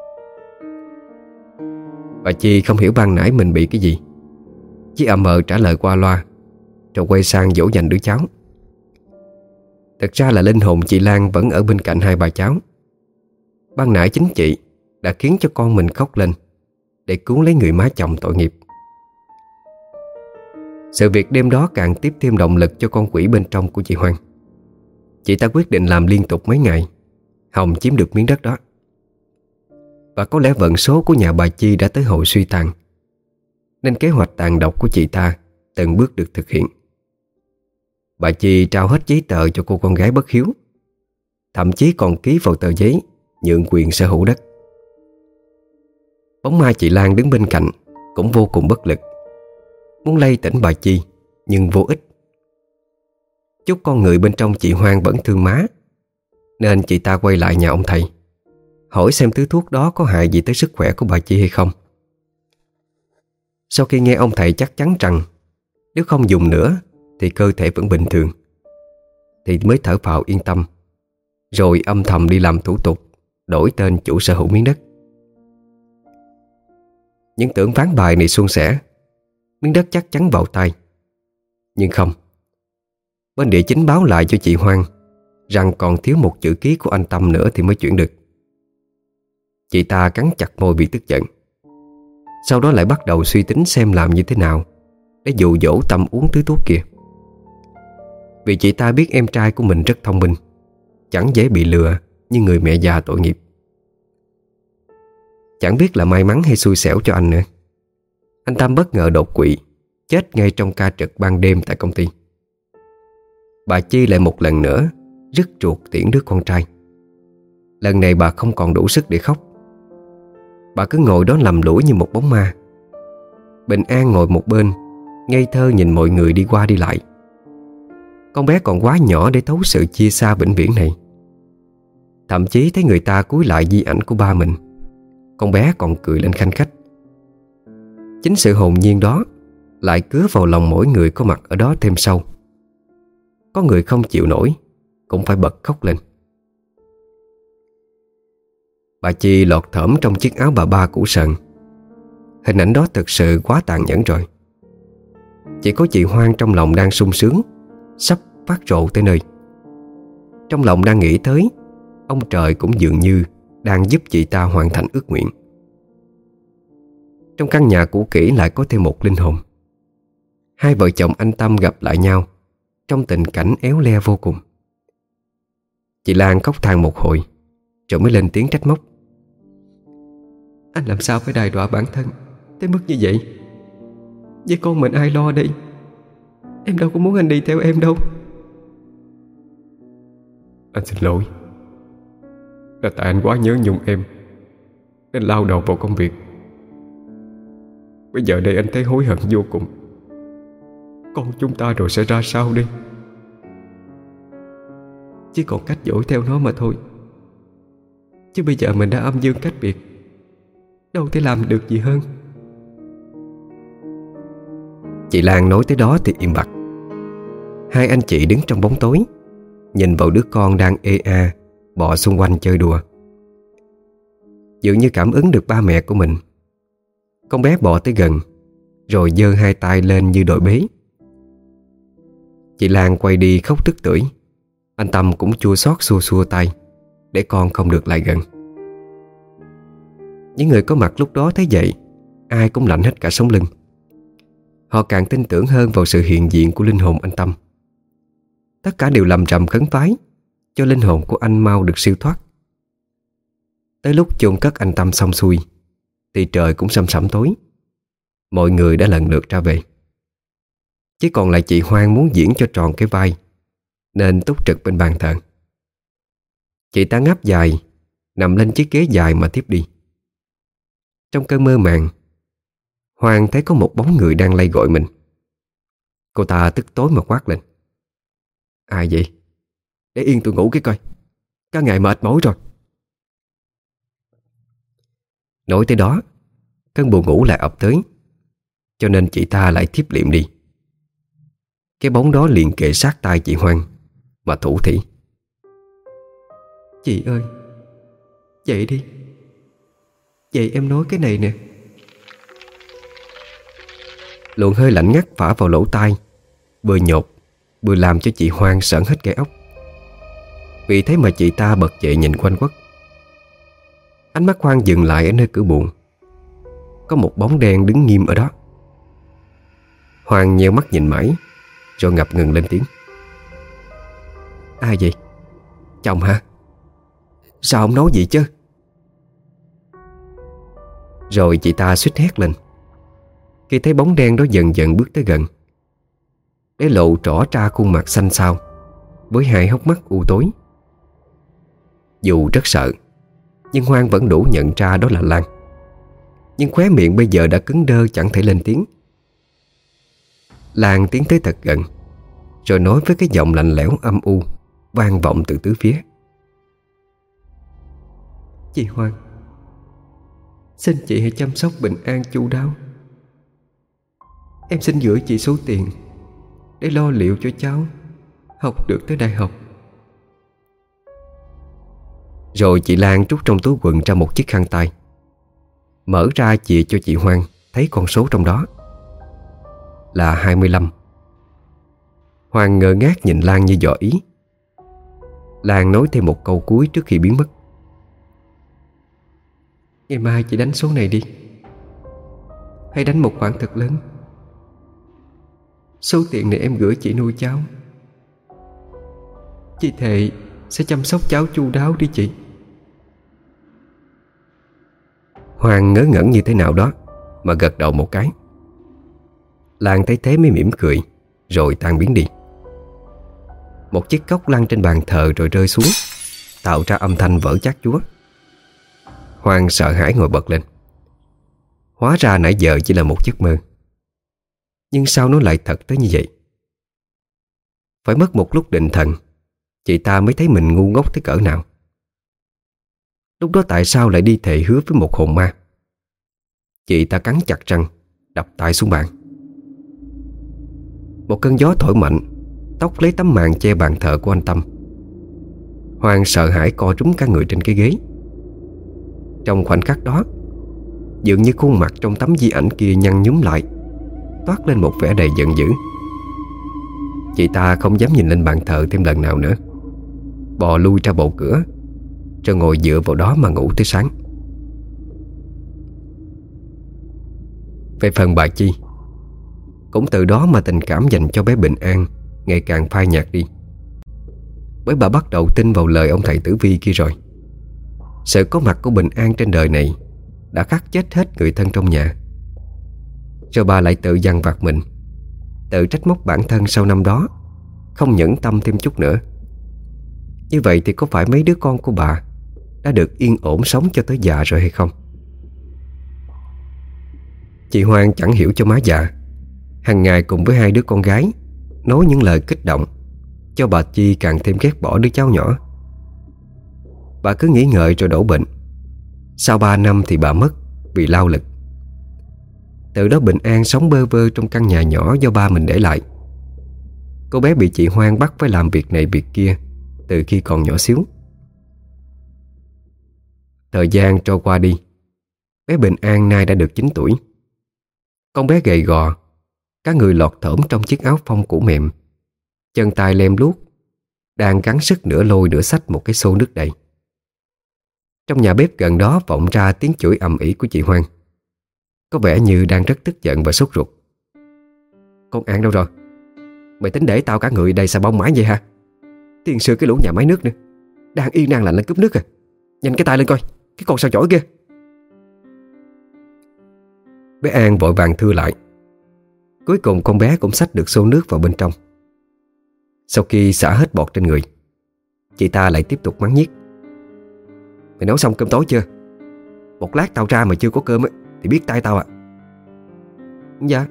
Bà Chi không hiểu ban nãy mình bị cái gì, chỉ ậm ờ trả lời qua loa, rồi quay sang dỗ dành đứa cháu. Thật ra là linh hồn chị Lan vẫn ở bên cạnh hai bà cháu. Ban nãy chính chị đã khiến cho con mình khóc lên để cứu lấy người má chồng tội nghiệp. Sự việc đêm đó càng tiếp thêm động lực cho con quỷ bên trong của chị Hoang. Chị ta quyết định làm liên tục mấy ngày, hòng chiếm được miếng đất đó. Và có lẽ vận số của nhà bà Chi đã tới hồi suy tàn, nên kế hoạch tàn độc của chị ta từng bước được thực hiện. Bà Chi trao hết giấy tờ cho cô con gái bất hiếu, thậm chí còn ký vào tờ giấy nhượng quyền sở hữu đất. Bóng ma chị Lan đứng bên cạnh cũng vô cùng bất lực, muốn lay tỉnh bà Chi nhưng vô ích. Chút con người bên trong chị Hoang vẫn thương má, nên chị ta quay lại nhà ông thầy, hỏi xem thứ thuốc đó có hại gì tới sức khỏe của bà Chi hay không. Sau khi nghe ông thầy chắc chắn rằng nếu không dùng nữa thì cơ thể vẫn bình thường, thì mới thở phào yên tâm, rồi âm thầm đi làm thủ tục đổi tên chủ sở hữu miếng đất. Những tưởng ván bài này suôn sẻ, miếng đất chắc chắn vào tay. Nhưng không. Bên địa chính báo lại cho chị Hoang rằng còn thiếu một chữ ký của anh Tâm nữa thì mới chuyển được. Chị ta cắn chặt môi vì tức giận. Sau đó lại bắt đầu suy tính xem làm như thế nào để dụ dỗ Tâm uống thứ thuốc kia. Vì chị ta biết em trai của mình rất thông minh, chẳng dễ bị lừa như người mẹ già tội nghiệp. Chẳng biết là may mắn hay xui xẻo cho anh nữa, anh Tâm bất ngờ đột quỵ, chết ngay trong ca trực ban đêm tại công ty. Bà Chi lại một lần nữa rứt ruột tiễn đứa con trai. Lần này bà không còn đủ sức để khóc. Bà cứ ngồi đó lầm lũi như một bóng ma. Bình An ngồi một bên, ngây thơ nhìn mọi người đi qua đi lại. Con bé còn quá nhỏ để thấu sự chia xa vĩnh viễn này. Thậm chí thấy người ta cúi lại di ảnh của ba mình, con bé còn cười lên khanh khách. Chính sự hồn nhiên đó lại cứa vào lòng mỗi người có mặt ở đó thêm sâu. Có người không chịu nổi cũng phải bật khóc lên. Bà Chi lọt thởm trong chiếc áo bà ba cũ sờn. Hình ảnh đó thực sự quá tàn nhẫn rồi. Chỉ có chị Hoang trong lòng đang sung sướng, sắp phát rộ tới nơi. Trong lòng đang nghĩ tới, ông trời cũng dường như đang giúp chị ta hoàn thành ước nguyện. Trong căn nhà cũ kỹ lại có thêm một linh hồn. Hai vợ chồng anh Tâm gặp lại nhau trong tình cảnh éo le vô cùng. Chị Lan khóc than một hồi rồi mới lên tiếng trách móc:
Anh làm sao phải đày đọa bản thân tới mức như vậy? Với con mình ai lo đây? Em đâu có muốn anh đi theo em đâu.
Anh xin lỗi. Là tại anh quá nhớ nhung em nên lao đầu vào công việc. Bây giờ đây anh thấy hối hận vô cùng. Con chúng ta rồi sẽ ra sao đi?
Chỉ còn cách dỗi theo nó mà thôi. Chứ bây giờ mình đã âm dương cách biệt, đâu thể làm được gì hơn.
Chị Lan nói tới đó thì im bặt. Hai anh chị đứng trong bóng tối, nhìn vào đứa con đang ê a bò xung quanh chơi đùa. Dường như cảm ứng được ba mẹ của mình, con bé bò tới gần rồi giơ hai tay lên như đội bế. Chị Lan quay đi khóc tức tưởi. Anh Tâm cũng chua xót xua xua tay để con không được lại gần. Những người có mặt lúc đó thấy vậy, ai cũng lạnh hết cả sống lưng. Họ càng tin tưởng hơn vào sự hiện diện của linh hồn anh Tâm. Tất cả đều lầm rầm khấn vái cho linh hồn của anh mau được siêu thoát. Tới lúc chôn cất anh Tâm xong xuôi thì trời cũng sầm sẩm tối. Mọi người đã lần lượt ra về. Chỉ còn lại chị Hoang muốn diễn cho tròn cái vai nên túc trực bên bàn thờ. Chị ta ngáp dài, nằm lên chiếc ghế dài mà tiếp đi. Trong cơn mơ màng, Hoang thấy có một bóng người đang lay gọi mình. Cô ta tức tối mà quát lên: Ai vậy? Để yên tôi ngủ cái coi. Cả ngày mệt mỏi rồi. Nói tới đó, cơn buồn ngủ lại ập tới, cho nên chị ta lại thiếp liệm đi. Cái bóng đó liền kề sát tai chị Hoang mà thủ thỉ:
Chị ơi, dậy đi. Dậy em nói cái này nè.
Luồng hơi lạnh ngắt phả vào lỗ tai, vừa nhột vừa làm cho chị Hoang sởn hết gai ốc. Vì thế mà chị ta bật dậy nhìn quanh quất. Ánh mắt Hoang dừng lại ở nơi cửa buồng. Có một bóng đen đứng nghiêm ở đó. Hoang nheo mắt nhìn mãi rồi ngập ngừng lên tiếng:
Ai vậy? Chồng hả? Sao không nói gì chứ?
Rồi chị ta suýt hét lên khi thấy bóng đen đó dần dần bước tới gần, để lộ rõ ra khuôn mặt xanh xao với hai hốc mắt u tối. Dù rất sợ, nhưng Hoang vẫn đủ nhận ra đó là Lan. Nhưng khóe miệng bây giờ đã cứng đơ, chẳng thể lên tiếng. Lan tiến tới thật gần, rồi nói với cái giọng lạnh lẽo âm u vang vọng từ tứ phía:
Chị Hoang, xin chị hãy chăm sóc bình an chu đáo. Em xin gửi chị số tiền để lo liệu cho cháu học được tới đại học.
Rồi chị Lan trút trong túi quần ra một chiếc khăn tay, mở ra chìa cho chị Hoang thấy con số trong đó là hai mươi lăm. Hoang ngơ ngác nhìn Lan như dò ý. Lan nói thêm một câu cuối trước khi biến mất:
Ngày mai chị đánh số này đi. Hãy đánh một khoản thật lớn. Số tiền này em gửi chị nuôi cháu. Chị thề sẽ chăm sóc cháu chu đáo đi chị.
Hoang ngớ ngẩn như thế nào đó mà gật đầu một cái. Lan thấy thế mới mỉm cười rồi tan biến đi. Một chiếc cốc lăn trên bàn thờ rồi rơi xuống, tạo ra âm thanh vỡ chát chúa. Hoang sợ hãi ngồi bật lên. Hóa ra nãy giờ chỉ là một giấc mơ. Nhưng sao nó lại thật tới như vậy? Phải mất một lúc định thần, chị ta mới thấy mình ngu ngốc tới cỡ nào. Lúc đó tại sao lại đi thề hứa với một hồn ma? Chị ta cắn chặt răng, đập tay xuống bàn. Một cơn gió thổi mạnh, tóc lấy tấm màn che bàn thờ của anh Tâm. Hoang sợ hãi co rúm cả người trên cái ghế. Trong khoảnh khắc đó, dường như khuôn mặt trong tấm di ảnh kia nhăn nhúm lại, toát lên một vẻ đầy giận dữ. Chị ta không dám nhìn lên bàn thờ thêm lần nào nữa, bò lui ra bầu cửa, rồi ngồi dựa vào đó mà ngủ tới sáng. Về phần bà Chi, cũng từ đó mà tình cảm dành cho bé Bình An ngày càng phai nhạt đi. Bởi bà bắt đầu tin vào lời ông thầy tử vi kia rồi. Sự có mặt của Bình An trên đời này đã khắc chết hết người thân trong nhà. Rồi bà lại tự dằn vặt mình, tự trách móc bản thân sau năm đó không nhẫn tâm thêm chút nữa. Như vậy thì có phải mấy đứa con của bà đã được yên ổn sống cho tới già rồi hay không? Chị Hoang chẳng hiểu cho má già, hàng ngày cùng với hai đứa con gái nói những lời kích động, cho bà Chi càng thêm ghét bỏ đứa cháu nhỏ. Bà cứ nghĩ ngợi rồi đổ bệnh. Sau ba năm thì bà mất vì lao lực. Từ đó Bình An sống bơ vơ trong căn nhà nhỏ do ba mình để lại. Cô bé bị chị Hoang bắt phải làm việc này việc kia từ khi còn nhỏ xíu. Thời gian trôi qua đi. Bé Bình An nay đã được chín tuổi. Con bé gầy gò, cả người lọt thởm trong chiếc áo phông cũ mềm, chân tay lem luốc, đang gắng sức nửa lôi nửa xách một cái xô nước đầy. Trong nhà bếp gần đó vọng ra tiếng chửi ầm ĩ của chị Hoang, có vẻ như đang rất tức giận và sốt ruột. Con An đâu rồi? Mày tính để tao cả người đầy xà bông mãi vậy hả? Tiền sư cái lũ nhà máy nước nữa, đang yên đang lạnh lên cúp nước à. Nhanh cái tay lên coi, cái con sao chổi kia. Bé An vội vàng thưa lại. Cuối cùng con bé cũng xách được xô nước vào bên trong. Sau khi xả hết bọt trên người, chị ta lại tiếp tục mắng nhiếc. Mày nấu xong cơm tối chưa? Một lát tao ra mà chưa có cơm ấy, thì biết tay tao ạ. Dạ.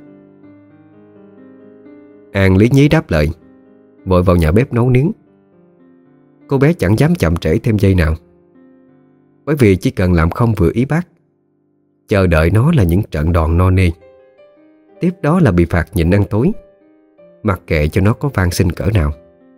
An lý nhí đáp lời, vội vào nhà bếp nấu nướng. Cô bé chẳng dám chậm trễ thêm giây nào, bởi vì chỉ cần làm không vừa ý bác, chờ đợi nó là những trận đòn no nê. Tiếp đó là bị phạt nhịn ăn tối, mặc kệ cho nó có van xin cỡ nào.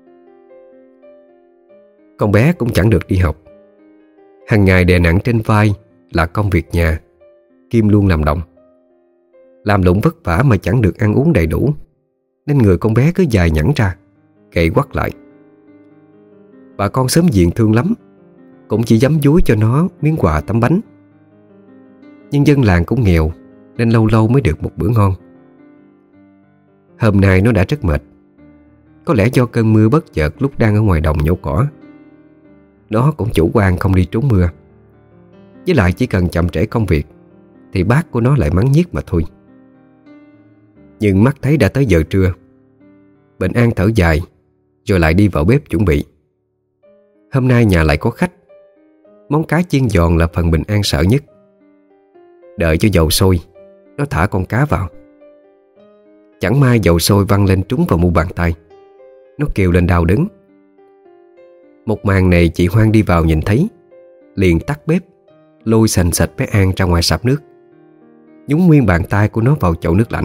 Con bé cũng chẳng được đi học. Hàng ngày đè nặng trên vai là công việc nhà, Kim luôn làm đồng. Làm lụng vất vả mà chẳng được ăn uống đầy đủ, nên người con bé cứ dài nhẵn ra, gầy quắt lại. Bà con xóm diện thương lắm, cũng chỉ dám dúi cho nó miếng quà tấm bánh. Nhưng dân làng cũng nghèo, nên lâu lâu mới được một bữa ngon. Hôm nay nó đã rất mệt. Có lẽ do cơn mưa bất chợt lúc đang ở ngoài đồng nhổ cỏ. Nó cũng chủ quan không đi trốn mưa. Với lại chỉ cần chậm trễ công việc thì bác của nó lại mắng nhiếc mà thôi. Nhưng mắt thấy đã tới giờ trưa, Bình An thở dài, rồi lại đi vào bếp chuẩn bị. Hôm nay nhà lại có khách. Món cá chiên giòn là phần Bình An sợ nhất. Đợi cho dầu sôi, nó thả con cá vào. Chẳng may dầu sôi văng lên trúng vào mu bàn tay. Nó kêu lên đau đớn. Một màn này chị Hoang đi vào nhìn thấy, liền tắt bếp, lôi sành sạch bé An ra ngoài sạp nước, nhúng nguyên bàn tay của nó vào chậu nước lạnh.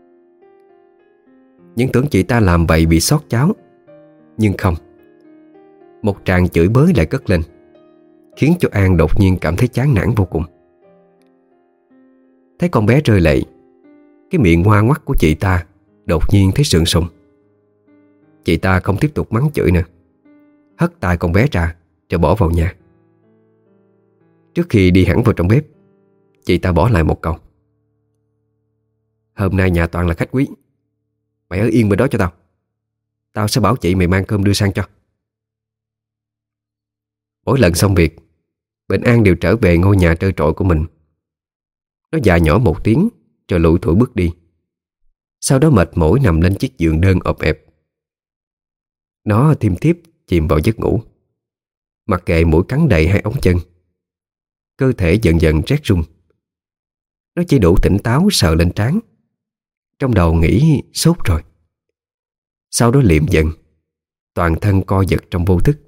Những tưởng chị ta làm vậy bị sót cháo, nhưng không. Một tràng chửi bới lại cất lên, khiến cho An đột nhiên cảm thấy chán nản vô cùng. Thấy con bé rơi lệ, cái miệng hoa ngoắt của chị ta đột nhiên thấy sượng sùng. Chị ta không tiếp tục mắng chửi nữa, hất tay con bé ra rồi bỏ vào nhà. Trước khi đi hẳn vào trong bếp, chị ta bỏ lại một câu: Hôm nay nhà toàn là khách quý, mày ở yên bên đó cho tao. Tao sẽ bảo chị mày mang cơm đưa sang cho. Mỗi lần xong việc, Bình An đều trở về ngôi nhà trơ trọi của mình. Nó dạ nhỏ một tiếng rồi lủi thủi bước đi. Sau đó mệt mỏi nằm lên chiếc giường đơn ọp ẹp. Nó thiêm thiếp chìm vào giấc ngủ, mặc kệ mũi cắn đầy hai ống chân. Cơ thể dần dần rét run. Nó chỉ đủ tỉnh táo sờ lên trán, trong đầu nghĩ sốt rồi. Sau đó liệm dần, toàn thân co giật trong vô thức.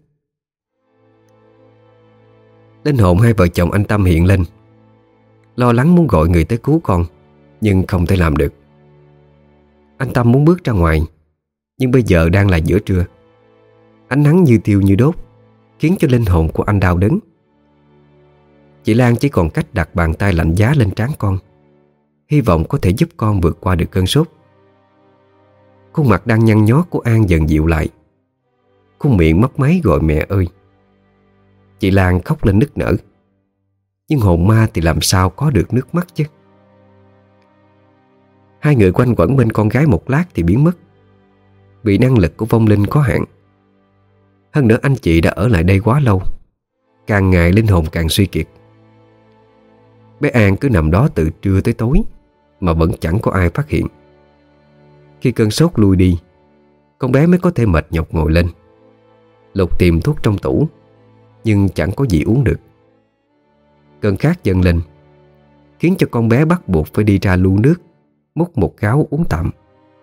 Linh hồn hai vợ chồng anh Tâm hiện lên, lo lắng muốn gọi người tới cứu con, nhưng không thể làm được. Anh Tâm muốn bước ra ngoài, nhưng bây giờ đang là giữa trưa. Ánh nắng như tiêu như đốt, khiến cho linh hồn của anh đau đớn. Chị Lan chỉ còn cách đặt bàn tay lạnh giá lên trán con, hy vọng có thể giúp con vượt qua được cơn sốt. Khuôn mặt đang nhăn nhó của An dần dịu lại, khuôn miệng mấp máy gọi mẹ ơi. Chị Lan khóc lên nức nở, nhưng hồn ma thì làm sao có được nước mắt chứ. Hai người quanh quẩn bên con gái một lát thì biến mất, vì năng lực của vong linh có hạn. Hơn nữa anh chị đã ở lại đây quá lâu, càng ngày linh hồn càng suy kiệt. Bé An cứ nằm đó từ trưa tới tối mà vẫn chẳng có ai phát hiện. Khi cơn sốt lui đi, con bé mới có thể mệt nhọc ngồi lên, lục tìm thuốc trong tủ, nhưng chẳng có gì uống được. Cơn khát dâng lên, khiến cho con bé bắt buộc phải đi ra lu nước, múc một gáo uống tạm.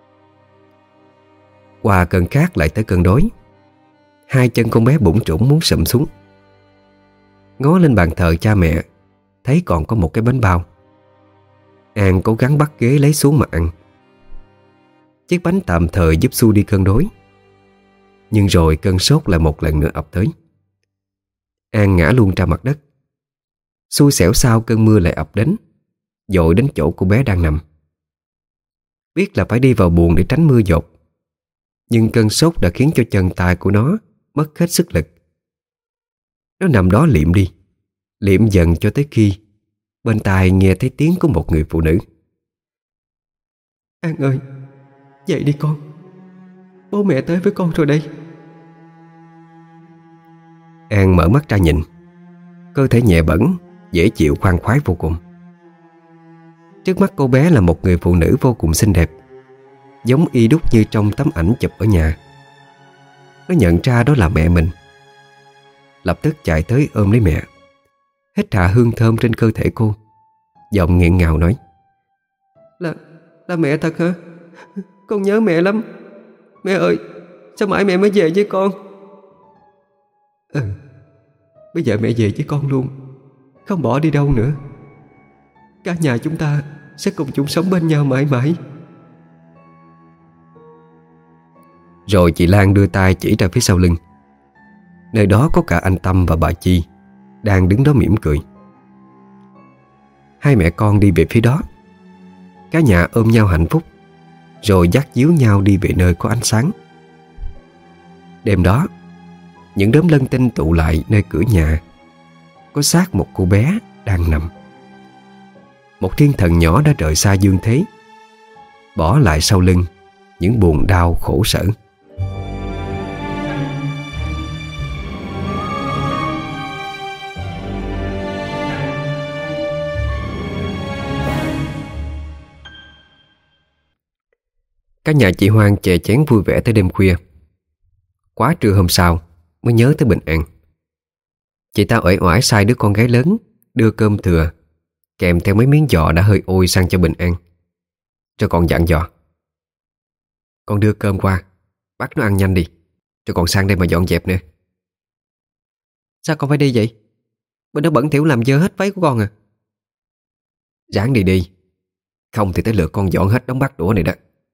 Qua cơn khát lại tới cơn đói. Hai chân con bé bủn rủn muốn sụm xuống. Ngó lên bàn thờ cha mẹ, thấy còn có một cái bánh bao. An cố gắng bắt ghế lấy xuống mà ăn. Chiếc bánh tạm thời giúp xua đi cơn đói. Nhưng rồi cơn sốt lại một lần nữa ập tới. An ngã luôn ra mặt đất. Xui xẻo sao cơn mưa lại ập đến, dội đến chỗ cô bé đang nằm. Biết là phải đi vào buồng để tránh mưa dột, nhưng cơn sốt đã khiến cho chân tay của nó mất hết sức lực. Nó nằm đó liệm đi, liệm dần cho tới khi bên tai nghe thấy tiếng của một người phụ nữ.
An ơi, dậy đi con. Bố mẹ tới với con rồi đây.
An mở mắt ra nhìn. Cơ thể nhẹ bẫng, dễ chịu khoan khoái vô cùng. Trước mắt cô bé là một người phụ nữ vô cùng xinh đẹp, giống y đúc như trong tấm ảnh chụp ở nhà. Nó nhận ra đó là mẹ mình, lập tức chạy tới ôm lấy mẹ, hít hà hương thơm trên cơ thể cô, giọng nghẹn ngào nói:
Là, là mẹ thật hả? Con nhớ mẹ lắm. Mẹ ơi, sao mãi mẹ mới về với con? Ừ, bây giờ mẹ về với con luôn, không bỏ đi đâu nữa. Cả nhà chúng ta sẽ cùng chung sống bên nhau mãi mãi.
Rồi chị Lan đưa tay chỉ ra phía sau lưng. Nơi đó có cả anh Tâm và bà Chi đang đứng đó mỉm cười. Hai mẹ con đi về phía đó. Cả nhà ôm nhau hạnh phúc, rồi dắt díu nhau đi về nơi có ánh sáng. Đêm đó, những đốm lân tinh tụ lại nơi cửa nhà. Có xác một cô bé đang nằm. Một thiên thần nhỏ đã rời xa dương thế, bỏ lại sau lưng những buồn đau khổ sở. Cả nhà chị Hoan chè chén vui vẻ tới đêm khuya. Quá trưa hôm sau mới nhớ tới Bình An. Chị ta uể oải sai đứa con gái lớn đưa cơm thừa kèm theo mấy miếng giò đã hơi ôi sang cho Bình An, cho còn dặn dò: Con đưa cơm qua, bắt nó ăn nhanh đi, cho còn sang đây mà dọn dẹp nữa.
Sao con phải đi vậy? Bên đó bẩn thỉu làm dơ hết váy của con à?
Ráng đi đi, không thì tới lượt con dọn hết đống bát đũa này đó.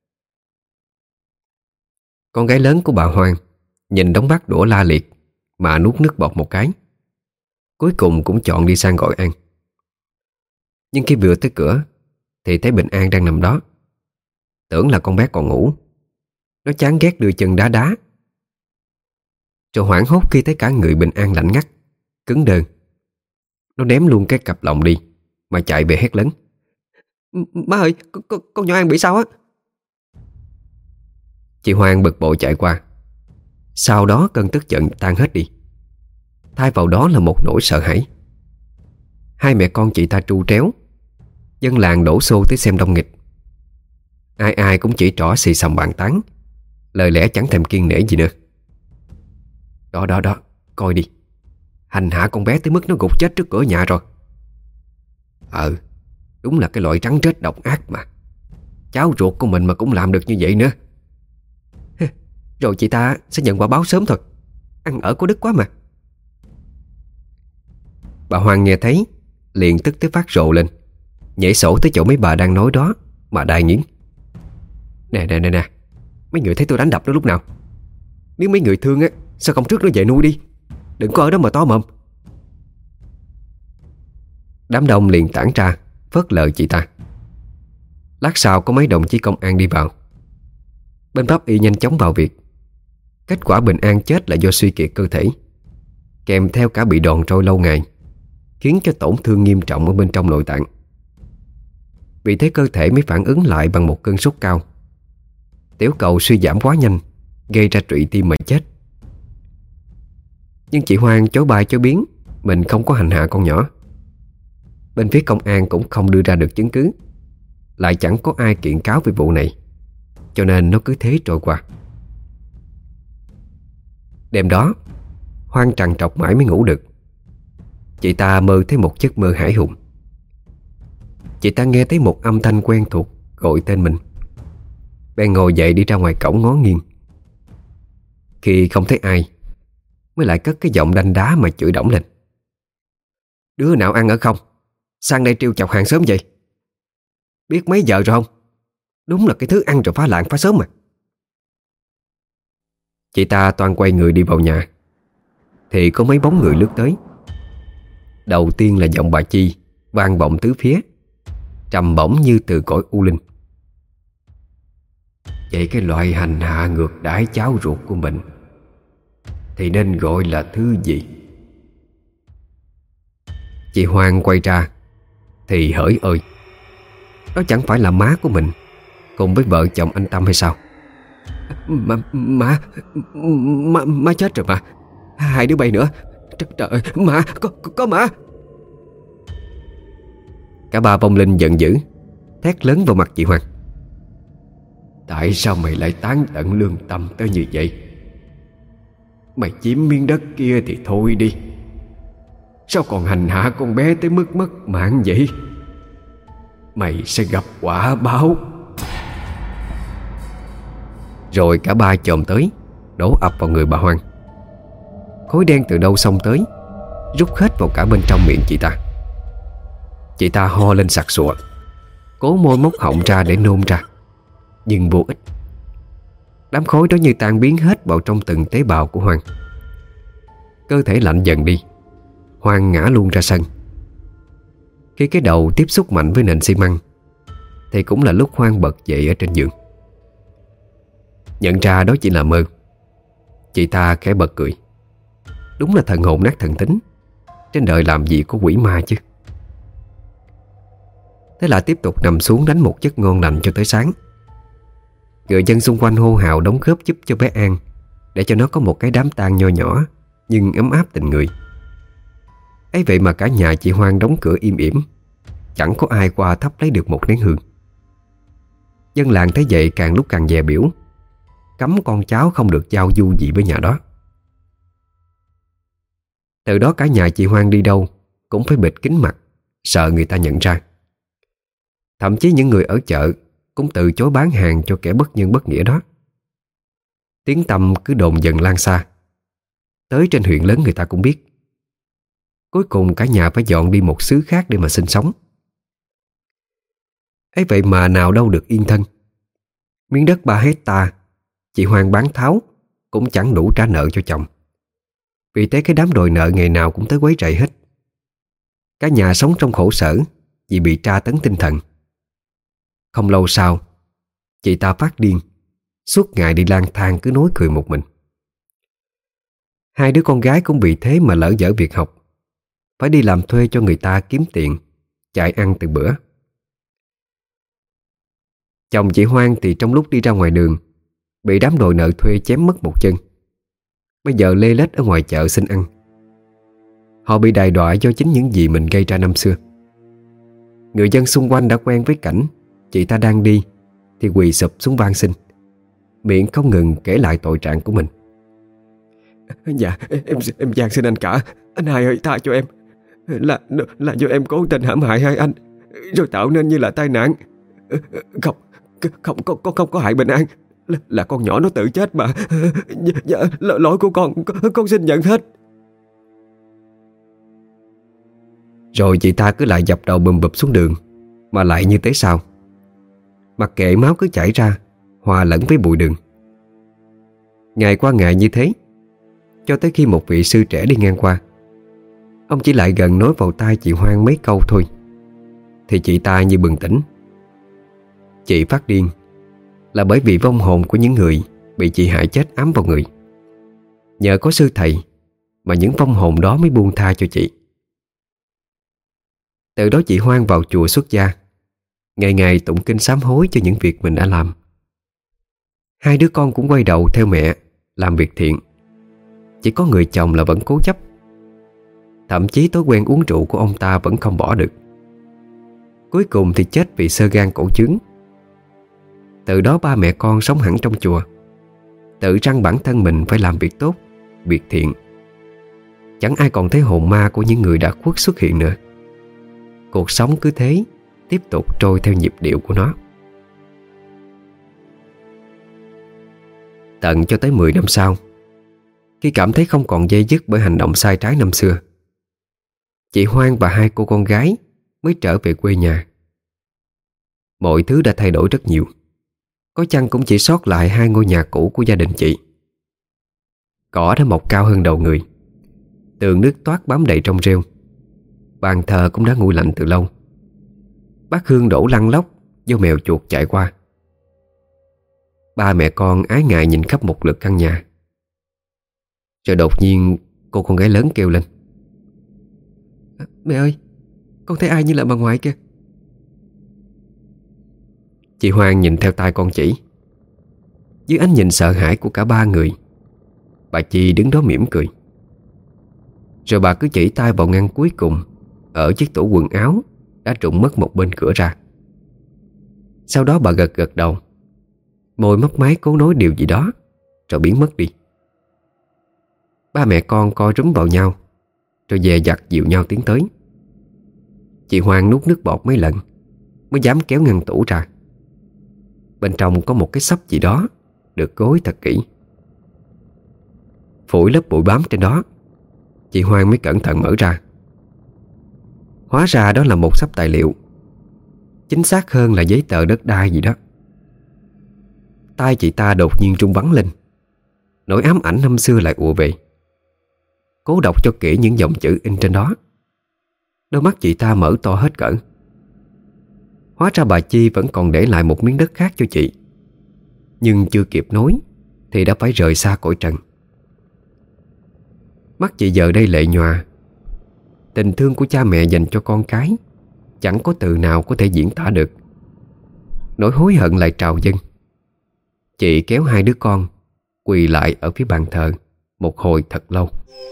Con gái lớn của bà Hoan nhìn đống bát đũa la liệt mà nuốt nước bọt một cái, cuối cùng cũng chọn đi sang gọi An. Nhưng khi vừa tới cửa thì thấy Bình An đang nằm đó. Tưởng là con bé còn ngủ. Nó chán ghét đưa chân đá đá, rồi hoảng hốt khi thấy cả người Bình An lạnh ngắt, cứng đơ. Nó ném luôn cái cặp lồng đi mà chạy về hét lớn:
Má ơi, con, con nhỏ An bị sao á?
Chị Hoan bực bội chạy qua. Sau đó cơn tức giận tan hết đi, thay vào đó là một nỗi sợ hãi. Hai mẹ con chị ta tru tréo, dân làng đổ xô tới xem đông nghịch. Ai ai cũng chỉ trỏ xì xầm bàn tán, lời lẽ chẳng thèm kiêng nể gì nữa. Đó đó đó, coi đi, hành hạ con bé tới mức nó gục chết trước cửa nhà rồi. Ờ, đúng là cái loại trắng trết độc ác mà. Cháu ruột của mình mà cũng làm được như vậy nữa.
Rồi chị ta sẽ nhận quả báo sớm thôi. Ăn ở có đức quá mà.
Bà Hoan nghe thấy liền tức tới phát rộ lên, nhảy sổ tới chỗ mấy bà đang nói đó mà đai nghiến: Nè nè nè nè, mấy người thấy tôi đánh đập nó lúc nào? Nếu mấy người thương á, sao không trước nó về nuôi đi, đừng có ở đó mà to mồm. Đám đông liền tản ra phớt lờ chị ta. Lát sau có mấy đồng chí công an đi vào. Bên pháp y nhanh chóng vào việc. Kết quả Bình An chết là do suy kiệt cơ thể, kèm theo cả bị đòn trôi lâu ngày, khiến cho tổn thương nghiêm trọng ở bên trong nội tạng. Vì thế cơ thể mới phản ứng lại bằng một cơn sốt cao. Tiểu cầu suy giảm quá nhanh, gây ra trụy tim mà chết. Nhưng chị Hoang chối bay chối biến mình không có hành hạ con nhỏ. Bên phía công an cũng không đưa ra được chứng cứ, lại chẳng có ai kiện cáo về vụ này, cho nên nó cứ thế trôi qua. Đêm đó Hoang trằn trọc mãi mới ngủ được. Chị ta mơ thấy một giấc mơ hãi hùng. Chị ta nghe thấy một âm thanh quen thuộc gọi tên mình, bèn ngồi dậy đi ra ngoài cổng ngó nghiêng. Khi không thấy ai, mới lại cất cái giọng đanh đá mà chửi đổng lên: "Đứa nào ăn ở không? Sang đây trêu chọc hàng xóm vậy? Biết mấy giờ rồi không? Đúng là cái thứ ăn rồi phá làng phá xóm mà." Chị ta toan quay người đi vào nhà thì có mấy bóng người lướt tới. Đầu tiên là giọng bà Chi vang vọng tứ phía, trầm bổng như từ cõi u linh: "Vậy cái loại hành hạ ngược đãi cháu ruột của mình thì nên gọi là thứ gì?" Chị Hoang quay ra thì hỡi ơi, đó chẳng phải là má của mình cùng với vợ chồng anh Tâm hay sao? Má, má, má, má chết rồi mà. Hai đứa bay nữa. Trời, trời ơi, má, có, có, có má. Cả ba vong linh giận dữ, thét lớn vào mặt chị Hoang: "Tại sao mày lại tán tận lương tâm tới như vậy? Mày chiếm miếng đất kia thì thôi đi, sao còn hành hạ con bé tới mức mất mạng vậy? Mày sẽ gặp quả báo." Rồi cả ba chồm tới, đổ ập vào người bà Hoang. Khói đen từ đâu xông tới, rút hết vào cả bên trong miệng chị ta. Chị ta ho lên sặc sụa, cố môi móc họng ra để nôn ra, nhưng vô ích. Đám khói đó như tan biến hết vào trong từng tế bào của Hoang. Cơ thể lạnh dần đi, Hoang ngã luôn ra sân. Khi cái đầu tiếp xúc mạnh với nền xi măng thì cũng là lúc Hoang bật dậy ở trên giường. Nhận ra đó chỉ là mơ, chị ta khẽ bật cười. Đúng là thần hồn nát thần tính, trên đời làm gì có quỷ ma chứ. Thế là tiếp tục nằm xuống đánh một giấc ngon lành cho tới sáng. Người dân xung quanh hô hào đóng góp giúp cho bé An, để cho nó có một cái đám tang nho nhỏ nhưng ấm áp tình người. Ấy vậy mà cả nhà chị Hoang đóng cửa im ỉm, chẳng có ai qua thắp lấy được một nén hương. Dân làng thấy vậy càng lúc càng dè biểu, cấm con cháu không được giao du gì với nhà đó. Từ đó cả nhà chị Hoang đi đâu cũng phải bịt kín mặt, sợ người ta nhận ra. Thậm chí những người ở chợ cũng từ chối bán hàng cho kẻ bất nhân bất nghĩa đó. Tiếng tăm cứ đồn dần lan xa, tới trên huyện lớn người ta cũng biết. Cuối cùng cả nhà phải dọn đi một xứ khác để mà sinh sống. Ấy vậy mà nào đâu được yên thân. Miếng đất ba hecta chị Hoang bán tháo cũng chẳng đủ trả nợ cho chồng. Vì thế cái đám đòi nợ ngày nào cũng tới quấy rầy hết. Cả nhà sống trong khổ sở vì bị tra tấn tinh thần. Không lâu sau, chị ta phát điên, suốt ngày đi lang thang cứ nói cười một mình. Hai đứa con gái cũng bị thế mà lỡ dở việc học, phải đi làm thuê cho người ta kiếm tiền, chạy ăn từng bữa. Chồng chị Hoang thì trong lúc đi ra ngoài đường bị đám đòi nợ thuê chém mất một chân. Bây giờ lê lết ở ngoài chợ xin ăn. Họ bị đày đọa do chính những gì mình gây ra năm xưa. Người dân xung quanh đã quen với cảnh chị ta đang đi thì quỳ sụp xuống van xin, miệng không ngừng kể lại tội trạng của mình.
Dạ em em van xin anh cả, anh Hai ơi tha cho em. Là là do em cố tình hãm hại hai anh, rồi tạo nên như là tai nạn. Không không không không, không có hại bình an, là, là con nhỏ nó tự chết mà. Dạ, lỗi của con, con con xin nhận hết.
Rồi chị ta cứ lại dập đầu bùm bụp xuống đường, mà lại như thế sao. Mặc kệ máu cứ chảy ra, hòa lẫn với bụi đường. Ngày qua ngày như thế, cho tới khi một vị sư trẻ đi ngang qua. Ông chỉ lại gần nói vào tai chị Hoang mấy câu thôi, thì chị ta như bừng tỉnh. Chị phát điên là bởi vì vong hồn của những người bị chị hại chết ám vào người. Nhờ có sư thầy mà những vong hồn đó mới buông tha cho chị. Từ đó chị Hoang vào chùa xuất gia, ngày ngày tụng kinh sám hối cho những việc mình đã làm. Hai đứa con cũng quay đầu theo mẹ làm việc thiện. Chỉ có người chồng là vẫn cố chấp. Thậm chí thói quen uống rượu của ông ta vẫn không bỏ được. Cuối cùng thì chết vì xơ gan cổ trướng. Từ đó ba mẹ con sống hẳn trong chùa, tự răn bản thân mình phải làm việc tốt, việc thiện. Chẳng ai còn thấy hồn ma của những người đã khuất xuất hiện nữa. Cuộc sống cứ thế tiếp tục trôi theo nhịp điệu của nó. Tận cho tới mười năm sau, khi cảm thấy không còn dây dứt bởi hành động sai trái năm xưa, chị Hoan và hai cô con gái mới trở về quê nhà. Mọi thứ đã thay đổi rất nhiều. Có chăng cũng chỉ sót lại hai ngôi nhà cũ của gia đình chị. Cỏ đã mọc cao hơn đầu người, tường nước toát bám đầy trong rêu. Bàn thờ cũng đã nguội lạnh từ lâu. Bát hương đổ lăn lóc do mèo chuột chạy qua. Ba mẹ con ái ngại nhìn khắp một lượt căn nhà. Rồi đột nhiên cô con gái lớn kêu lên:
à, Mẹ ơi, con thấy ai như là bà ngoại kìa.
Chị Hoan nhìn theo tay con chỉ. Dưới ánh nhìn sợ hãi của cả ba người, bà Chi đứng đó mỉm cười. Rồi bà cứ chỉ tay vào ngăn cuối cùng ở chiếc tủ quần áo đã rụng mất một bên cửa ra. Sau đó bà gật gật đầu, môi mấp máy cố nói điều gì đó, rồi biến mất đi. Ba mẹ con co rúm vào nhau, rồi dè dặt dịu nhau tiến tới. Chị Hoan nuốt nước bọt mấy lần mới dám kéo ngăn tủ ra. Bên trong có một cái xấp gì đó được gối thật kỹ. Phủi lớp bụi bám trên đó, chị Hoan mới cẩn thận mở ra. Hóa ra đó là một xấp tài liệu, chính xác hơn là giấy tờ đất đai gì đó. Tai chị ta đột nhiên rung bắn lên. Nỗi ám ảnh năm xưa lại ùa về. Cố đọc cho kỹ những dòng chữ in trên đó. Đôi mắt chị ta mở to hết cỡ. Hóa ra bà Chi vẫn còn để lại một miếng đất khác cho chị. Nhưng chưa kịp nối thì đã phải rời xa cõi trần. Mắt chị giờ đây lệ nhòa. Tình thương của cha mẹ dành cho con cái chẳng có từ nào có thể diễn tả được. Nỗi hối hận lại trào dâng. Chị kéo hai đứa con quỳ lại ở phía bàn thờ một hồi thật lâu.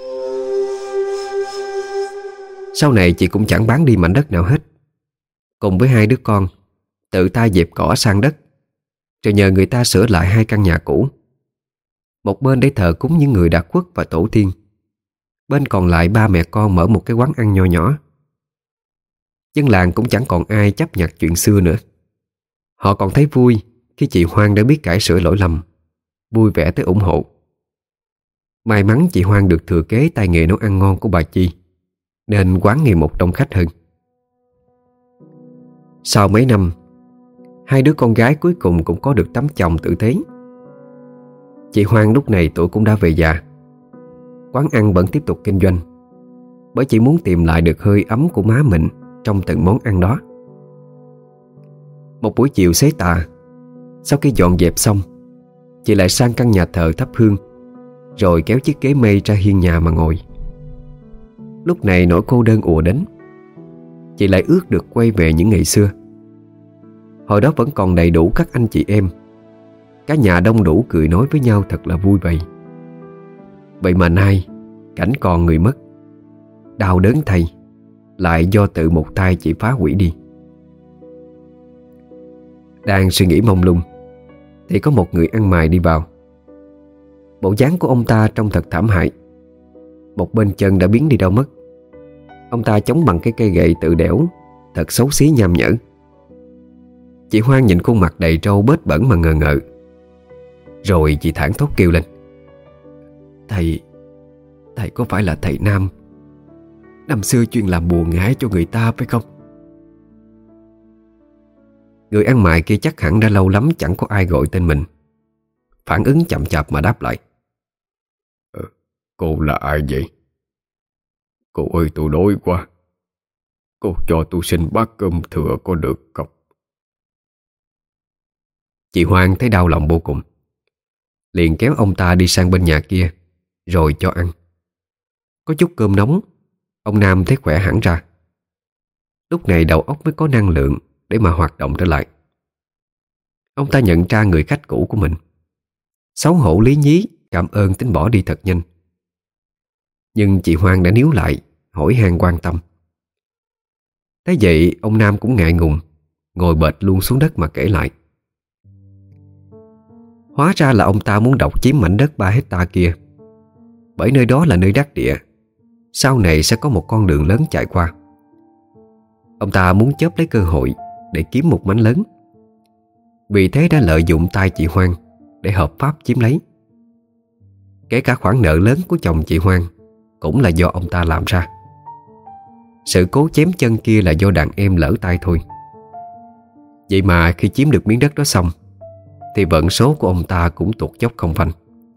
Sau này chị cũng chẳng bán đi mảnh đất nào hết. Cùng với hai đứa con tự tay dẹp cỏ sang đất, rồi nhờ người ta sửa lại hai căn nhà cũ. Một bên để thờ cúng những người đã khuất và tổ tiên, bên còn lại ba mẹ con mở một cái quán ăn nho nhỏ. Dân làng cũng chẳng còn ai chấp nhặt chuyện xưa nữa. Họ còn thấy vui khi chị Hoan đã biết cải sửa lỗi lầm, vui vẻ tới ủng hộ. May mắn chị Hoan được thừa kế tay nghề nấu ăn ngon của bà Chi, nên quán ngày một đông khách hơn. Sau mấy năm, hai đứa con gái cuối cùng cũng có được tấm chồng tử tế. Chị Hoan lúc này tuổi cũng đã về già. Quán ăn vẫn tiếp tục kinh doanh, bởi chị muốn tìm lại được hơi ấm của má mình trong từng món ăn đó. Một buổi chiều xế tà, sau khi dọn dẹp xong, chị lại sang căn nhà thờ thắp hương, rồi kéo chiếc ghế mây ra hiên nhà mà ngồi. Lúc này nỗi cô đơn ùa đến. Chị lại ước được quay về những ngày xưa. Hồi đó vẫn còn đầy đủ các anh chị em. Cả nhà đông đủ cười nói với nhau thật là vui vậy. Vậy mà nay cảnh còn người mất, đau đớn thay, lại do tự một thai chị phá hủy đi. Đang suy nghĩ mông lung thì có một người ăn mày đi vào. Bộ dáng của ông ta trông thật thảm hại. Một bên chân đã biến đi đâu mất. Ông ta chống bằng cái cây gậy tự đẽo, thật xấu xí nham nhở. Chị Hoan nhìn khuôn mặt đầy râu bết bẩn mà ngờ ngợ. Rồi chị thảng thốt kêu lên: Thầy, thầy có phải là thầy Nam năm xưa chuyên làm bùa ngải cho người ta phải không? Người ăn mày kia chắc hẳn đã lâu lắm chẳng có ai gọi tên mình. Phản ứng chậm chạp mà đáp lại:
ờ, Cô là ai vậy? Cô ơi, tôi đói quá. Cô cho tôi xin bát cơm thừa có được không?
Chị Hoan thấy đau lòng vô cùng, liền kéo ông ta đi sang bên nhà kia, rồi cho ăn. Có chút cơm nóng, ông Nam thấy khỏe hẳn ra. Lúc này đầu óc mới có năng lượng để mà hoạt động trở lại. Ông ta nhận ra người khách cũ của mình, xấu hổ lý nhí cảm ơn tính bỏ đi thật nhanh. Nhưng chị Hoang đã níu lại, hỏi han quan tâm. Thế vậy ông Nam cũng ngại ngùng, ngồi bệt luôn xuống đất mà kể lại. Hóa ra là ông ta muốn độc chiếm mảnh đất ba hecta kia, bởi nơi đó là nơi đắc địa, sau này sẽ có một con đường lớn chạy qua. Ông ta muốn chớp lấy cơ hội để kiếm một mảnh lớn, vì thế đã lợi dụng tay chị Hoang để hợp pháp chiếm lấy. Kể cả khoản nợ lớn của chồng chị Hoang cũng là do ông ta làm ra. Sự cố chém chân kia là do đàn em lỡ tay thôi. Vậy mà khi chiếm được miếng đất đó xong thì vận số của ông ta cũng tuột dốc không phanh.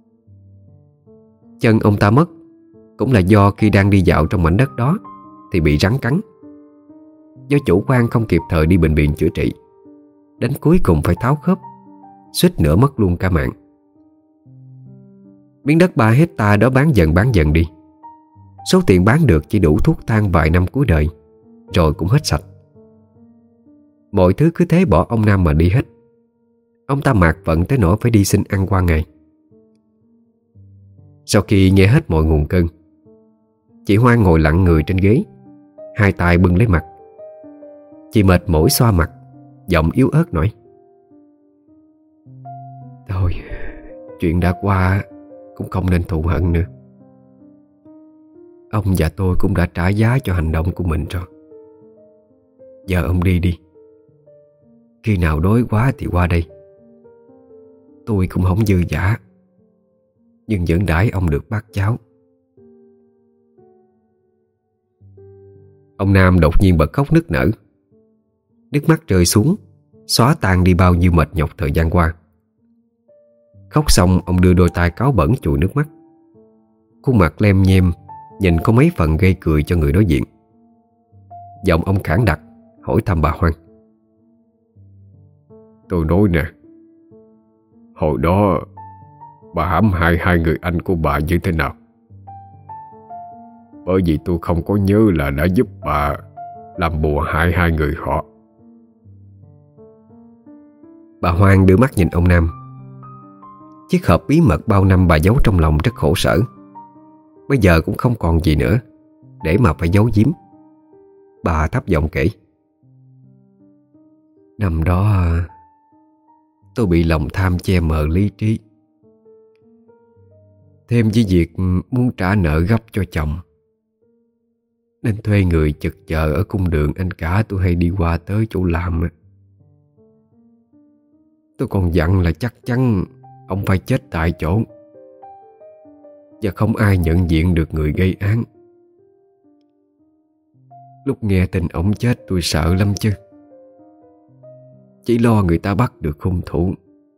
Chân ông ta mất cũng là do khi đang đi dạo trong mảnh đất đó thì bị rắn cắn. Do chủ quan không kịp thời đi bệnh viện chữa trị, đến cuối cùng phải tháo khớp, suýt nữa mất luôn cả mạng. Miếng đất ba hecta đó bán dần bán dần đi. Số tiền bán được chỉ đủ thuốc thang vài năm cuối đời, rồi cũng hết sạch. Mọi thứ cứ thế bỏ ông Nam mà đi hết. Ông ta mạt vận tới nỗi phải đi xin ăn qua ngày. Sau khi nghe hết mọi nguồn cơn, chị Hoang ngồi lặng người trên ghế, hai tay bưng lấy mặt. Chị mệt mỏi xoa mặt, giọng yếu ớt nói: Thôi, chuyện đã qua cũng không nên thù hận nữa. Ông và tôi cũng đã trả giá cho hành động của mình rồi. Giờ ông đi đi. Khi nào đói quá thì qua đây. Tôi cũng không dư dả, nhưng vẫn đãi ông được bát cháo. Ông Nam đột nhiên bật khóc nức nở. Nước mắt rơi xuống, xóa tan đi bao nhiêu mệt nhọc thời gian qua. Khóc xong, ông đưa đôi tay cáu bẩn chùi nước mắt. Khuôn mặt lem nhem, nhìn có mấy phần gây cười cho người đối diện. Giọng ông khản đặc hỏi thăm bà Hoang:
Tôi nói nè, hồi đó bà hãm hại hai người anh của bà như thế nào? Bởi vì tôi không có nhớ là đã giúp bà làm bùa hại hai người họ.
Bà Hoang đưa mắt nhìn ông Nam. Chiếc hộp bí mật bao năm bà giấu trong lòng rất khổ sở, bây giờ cũng không còn gì nữa để mà phải giấu giếm. Bà thấp giọng kể: Năm đó tôi bị lòng tham che mờ lý trí, thêm với việc muốn trả nợ gấp cho chồng, nên thuê người chực chờ ở cung đường anh cả tôi hay đi qua tới chỗ làm. Tôi còn dặn là chắc chắn ông phải chết tại chỗ, và không ai nhận diện được người gây án. Lúc nghe tin ông chết tôi sợ lắm chứ, chỉ lo người ta bắt được hung thủ.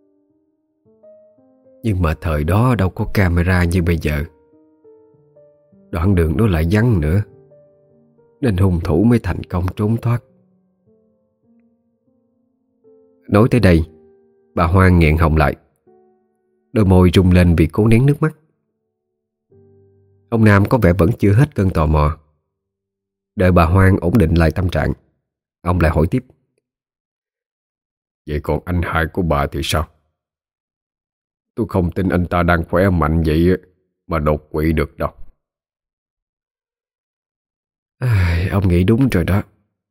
Nhưng mà thời đó đâu có camera như bây giờ, đoạn đường đó lại vắng nữa, nên hung thủ mới thành công trốn thoát. Nói tới đây, bà Hoang nghẹn họng lại, đôi môi rung lên vì cố nén nước mắt. Ông Nam có vẻ vẫn chưa hết cơn tò mò. Đợi bà Hoang ổn định lại tâm trạng, ông lại hỏi tiếp:
Vậy còn anh hai của bà thì sao? Tôi không tin anh ta đang khỏe mạnh vậy mà đột quỵ được đâu.
À, ông nghĩ đúng rồi đó.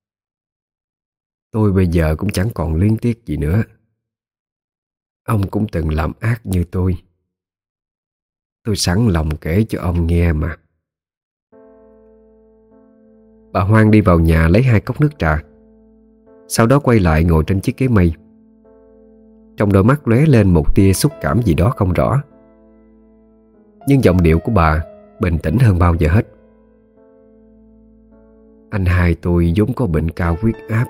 Tôi bây giờ cũng chẳng còn luyến tiếc gì nữa. Ông cũng từng làm ác như tôi. Tôi sẵn lòng kể cho ông nghe mà. Bà Hoang đi vào nhà lấy hai cốc nước trà, sau đó quay lại ngồi trên chiếc ghế mây. Trong đôi mắt lóe lên một tia xúc cảm gì đó không rõ, nhưng giọng điệu của bà bình tĩnh hơn bao giờ hết. Anh hai tôi vốn có bệnh cao huyết áp.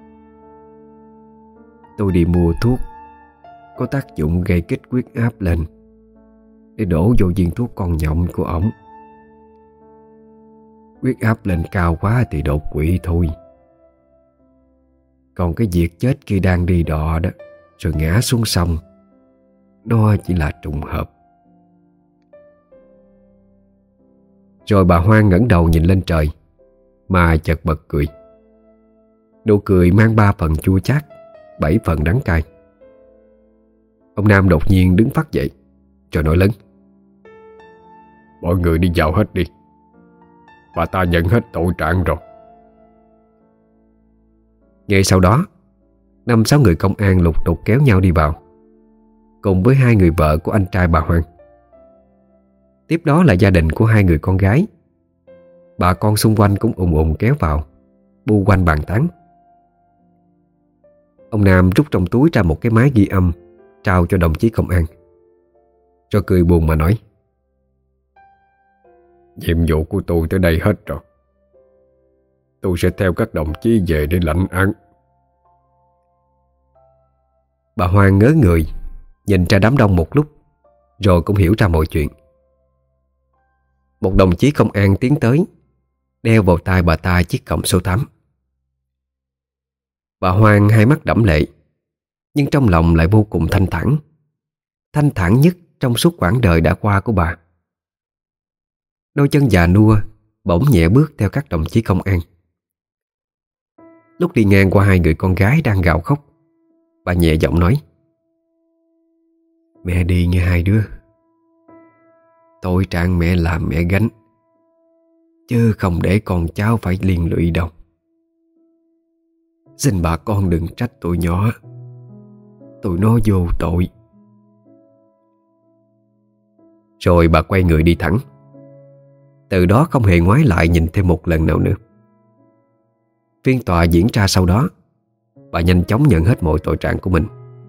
Tôi đi mua thuốc có tác dụng gây kích huyết áp lên, để đổ vô viên thuốc con nhộng của ổng. Huyết áp lên cao quá thì đột quỵ thôi. Còn cái việc chết khi đang đi đò đó rồi ngã xuống sông, nó chỉ là trùng hợp. Rồi bà Hoang ngẩng đầu nhìn lên trời mà chợt bật cười. Nụ cười mang ba phần chua chát, bảy phần đắng cay. Ông Nam đột nhiên đứng phắt dậy rồi nói lớn:
Mọi người đi vào hết đi, bà ta nhận hết tội trạng rồi.
Ngay sau đó, năm sáu người công an lục đục kéo nhau đi vào, cùng với hai người vợ của anh trai bà Hoan. Tiếp đó là gia đình của hai người con gái. Bà con xung quanh cũng ùn ùn kéo vào, bu quanh bàn tán. Ông Nam rút trong túi ra một cái máy ghi âm, trao cho đồng chí công an, rồi cười buồn mà nói:
Nhiệm vụ của tôi tới đây hết rồi. Tôi sẽ theo các đồng chí về để lãnh án.
Bà Hoan ngớ người, nhìn ra đám đông một lúc, rồi cũng hiểu ra mọi chuyện. Một đồng chí công an tiến tới, đeo vào tai bà ta chiếc còng số tám. Bà Hoan hai mắt đẫm lệ, nhưng trong lòng lại vô cùng thanh thản. Thanh thản nhất trong suốt quãng đời đã qua của bà. Đôi chân già nua bỗng nhẹ bước theo các đồng chí công an. Lúc đi ngang qua hai người con gái đang gào khóc, bà nhẹ giọng nói: Mẹ đi nghe hai đứa. Tội trạng mẹ làm mẹ gánh, chứ không để con cháu phải liên lụy đâu. Xin bà con đừng trách tụi nhỏ, tụi nó vô tội. Rồi bà quay người đi thẳng. Từ đó không hề ngoái lại nhìn thêm một lần nào nữa. Phiên tòa diễn ra sau đó, bà nhanh chóng nhận hết mọi tội trạng của mình.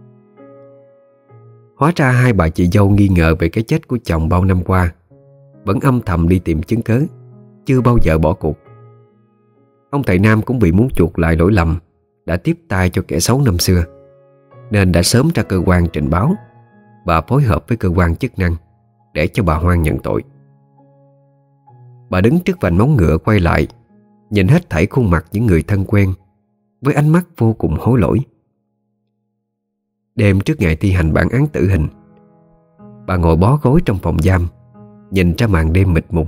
Hóa ra hai bà chị dâu nghi ngờ về cái chết của chồng bao năm qua vẫn âm thầm đi tìm chứng cớ, chưa bao giờ bỏ cuộc. Ông thầy Nam cũng vì muốn chuộc lại lỗi lầm đã tiếp tay cho kẻ xấu năm xưa, nên đã sớm ra cơ quan trình báo và phối hợp với cơ quan chức năng để cho bà Hoan nhận tội. Bà đứng trước vành móng ngựa quay lại, nhìn hết thảy khuôn mặt những người thân quen với ánh mắt vô cùng hối lỗi. Đêm trước ngày thi hành bản án tử hình, bà ngồi bó gối trong phòng giam, nhìn ra màn đêm mịt mùng.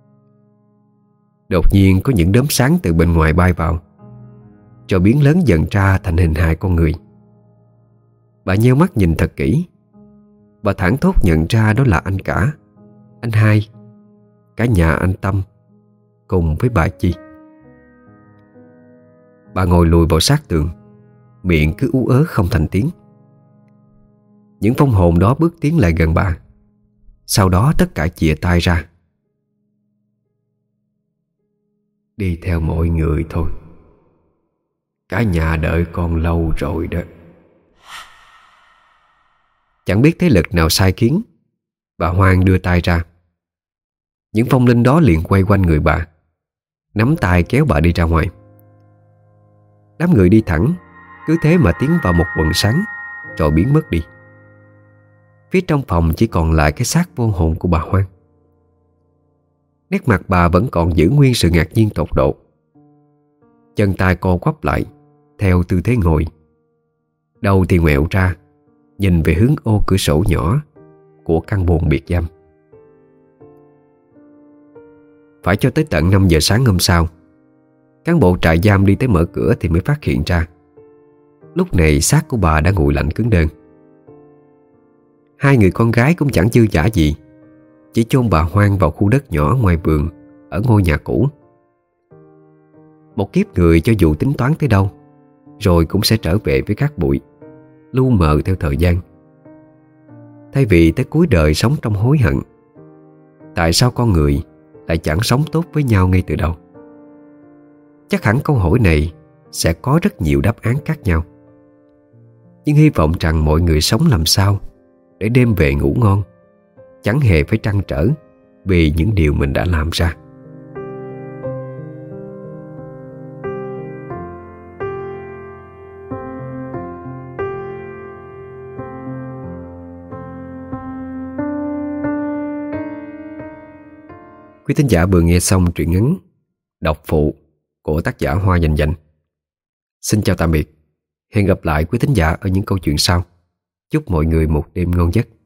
Đột nhiên có những đốm sáng từ bên ngoài bay vào, rồi biến lớn dần ra thành hình hài con người. Bà nheo mắt nhìn thật kỹ. Bà thảng thốt nhận ra đó là anh cả, anh hai, cả nhà anh Tâm cùng với bà Chi. Bà ngồi lùi vào sát tường, miệng cứ ú ớ không thành tiếng. Những vong hồn đó bước tiến lại gần bà. Sau đó tất cả chìa tay ra: Đi theo mọi người thôi, cả nhà đợi con lâu rồi đó. Chẳng biết thế lực nào sai khiến, bà Hoan đưa tay ra. Những phong linh đó liền quay quanh người bà, nắm tay kéo bà đi ra ngoài. Đám người đi thẳng, cứ thế mà tiến vào một quần sáng, rồi biến mất đi. Phía trong phòng chỉ còn lại cái xác vô hồn của bà Hoan. Nét mặt bà vẫn còn giữ nguyên sự ngạc nhiên tột độ. Chân tay co quắp lại theo tư thế ngồi, đầu thì ngoẹo ra, nhìn về hướng ô cửa sổ nhỏ của căn buồng biệt giam. Phải cho tới tận năm giờ sáng hôm sau, cán bộ trại giam đi tới mở cửa thì mới phát hiện ra lúc này xác của bà đã nguội lạnh cứng đơ. Hai người con gái cũng chẳng dư dả gì, chỉ chôn bà Hoan vào khu đất nhỏ ngoài vườn ở ngôi nhà cũ. Một kiếp người cho dù tính toán tới đâu, rồi cũng sẽ trở về với cát bụi, lu mờ theo thời gian. Thay vì tới cuối đời sống trong hối hận, tại sao con người lại chẳng sống tốt với nhau ngay từ đầu? Chắc hẳn câu hỏi này sẽ có rất nhiều đáp án khác nhau. Nhưng hy vọng rằng mọi người sống làm sao để đêm về ngủ ngon, chẳng hề phải trăn trở vì những điều mình đã làm ra. Quý thính giả vừa nghe xong truyện ngắn Độc Phụ của tác giả Hoa Dành Dành. Xin chào tạm biệt. Hẹn gặp lại quý thính giả ở những câu chuyện sau. Chúc mọi người một đêm ngon giấc.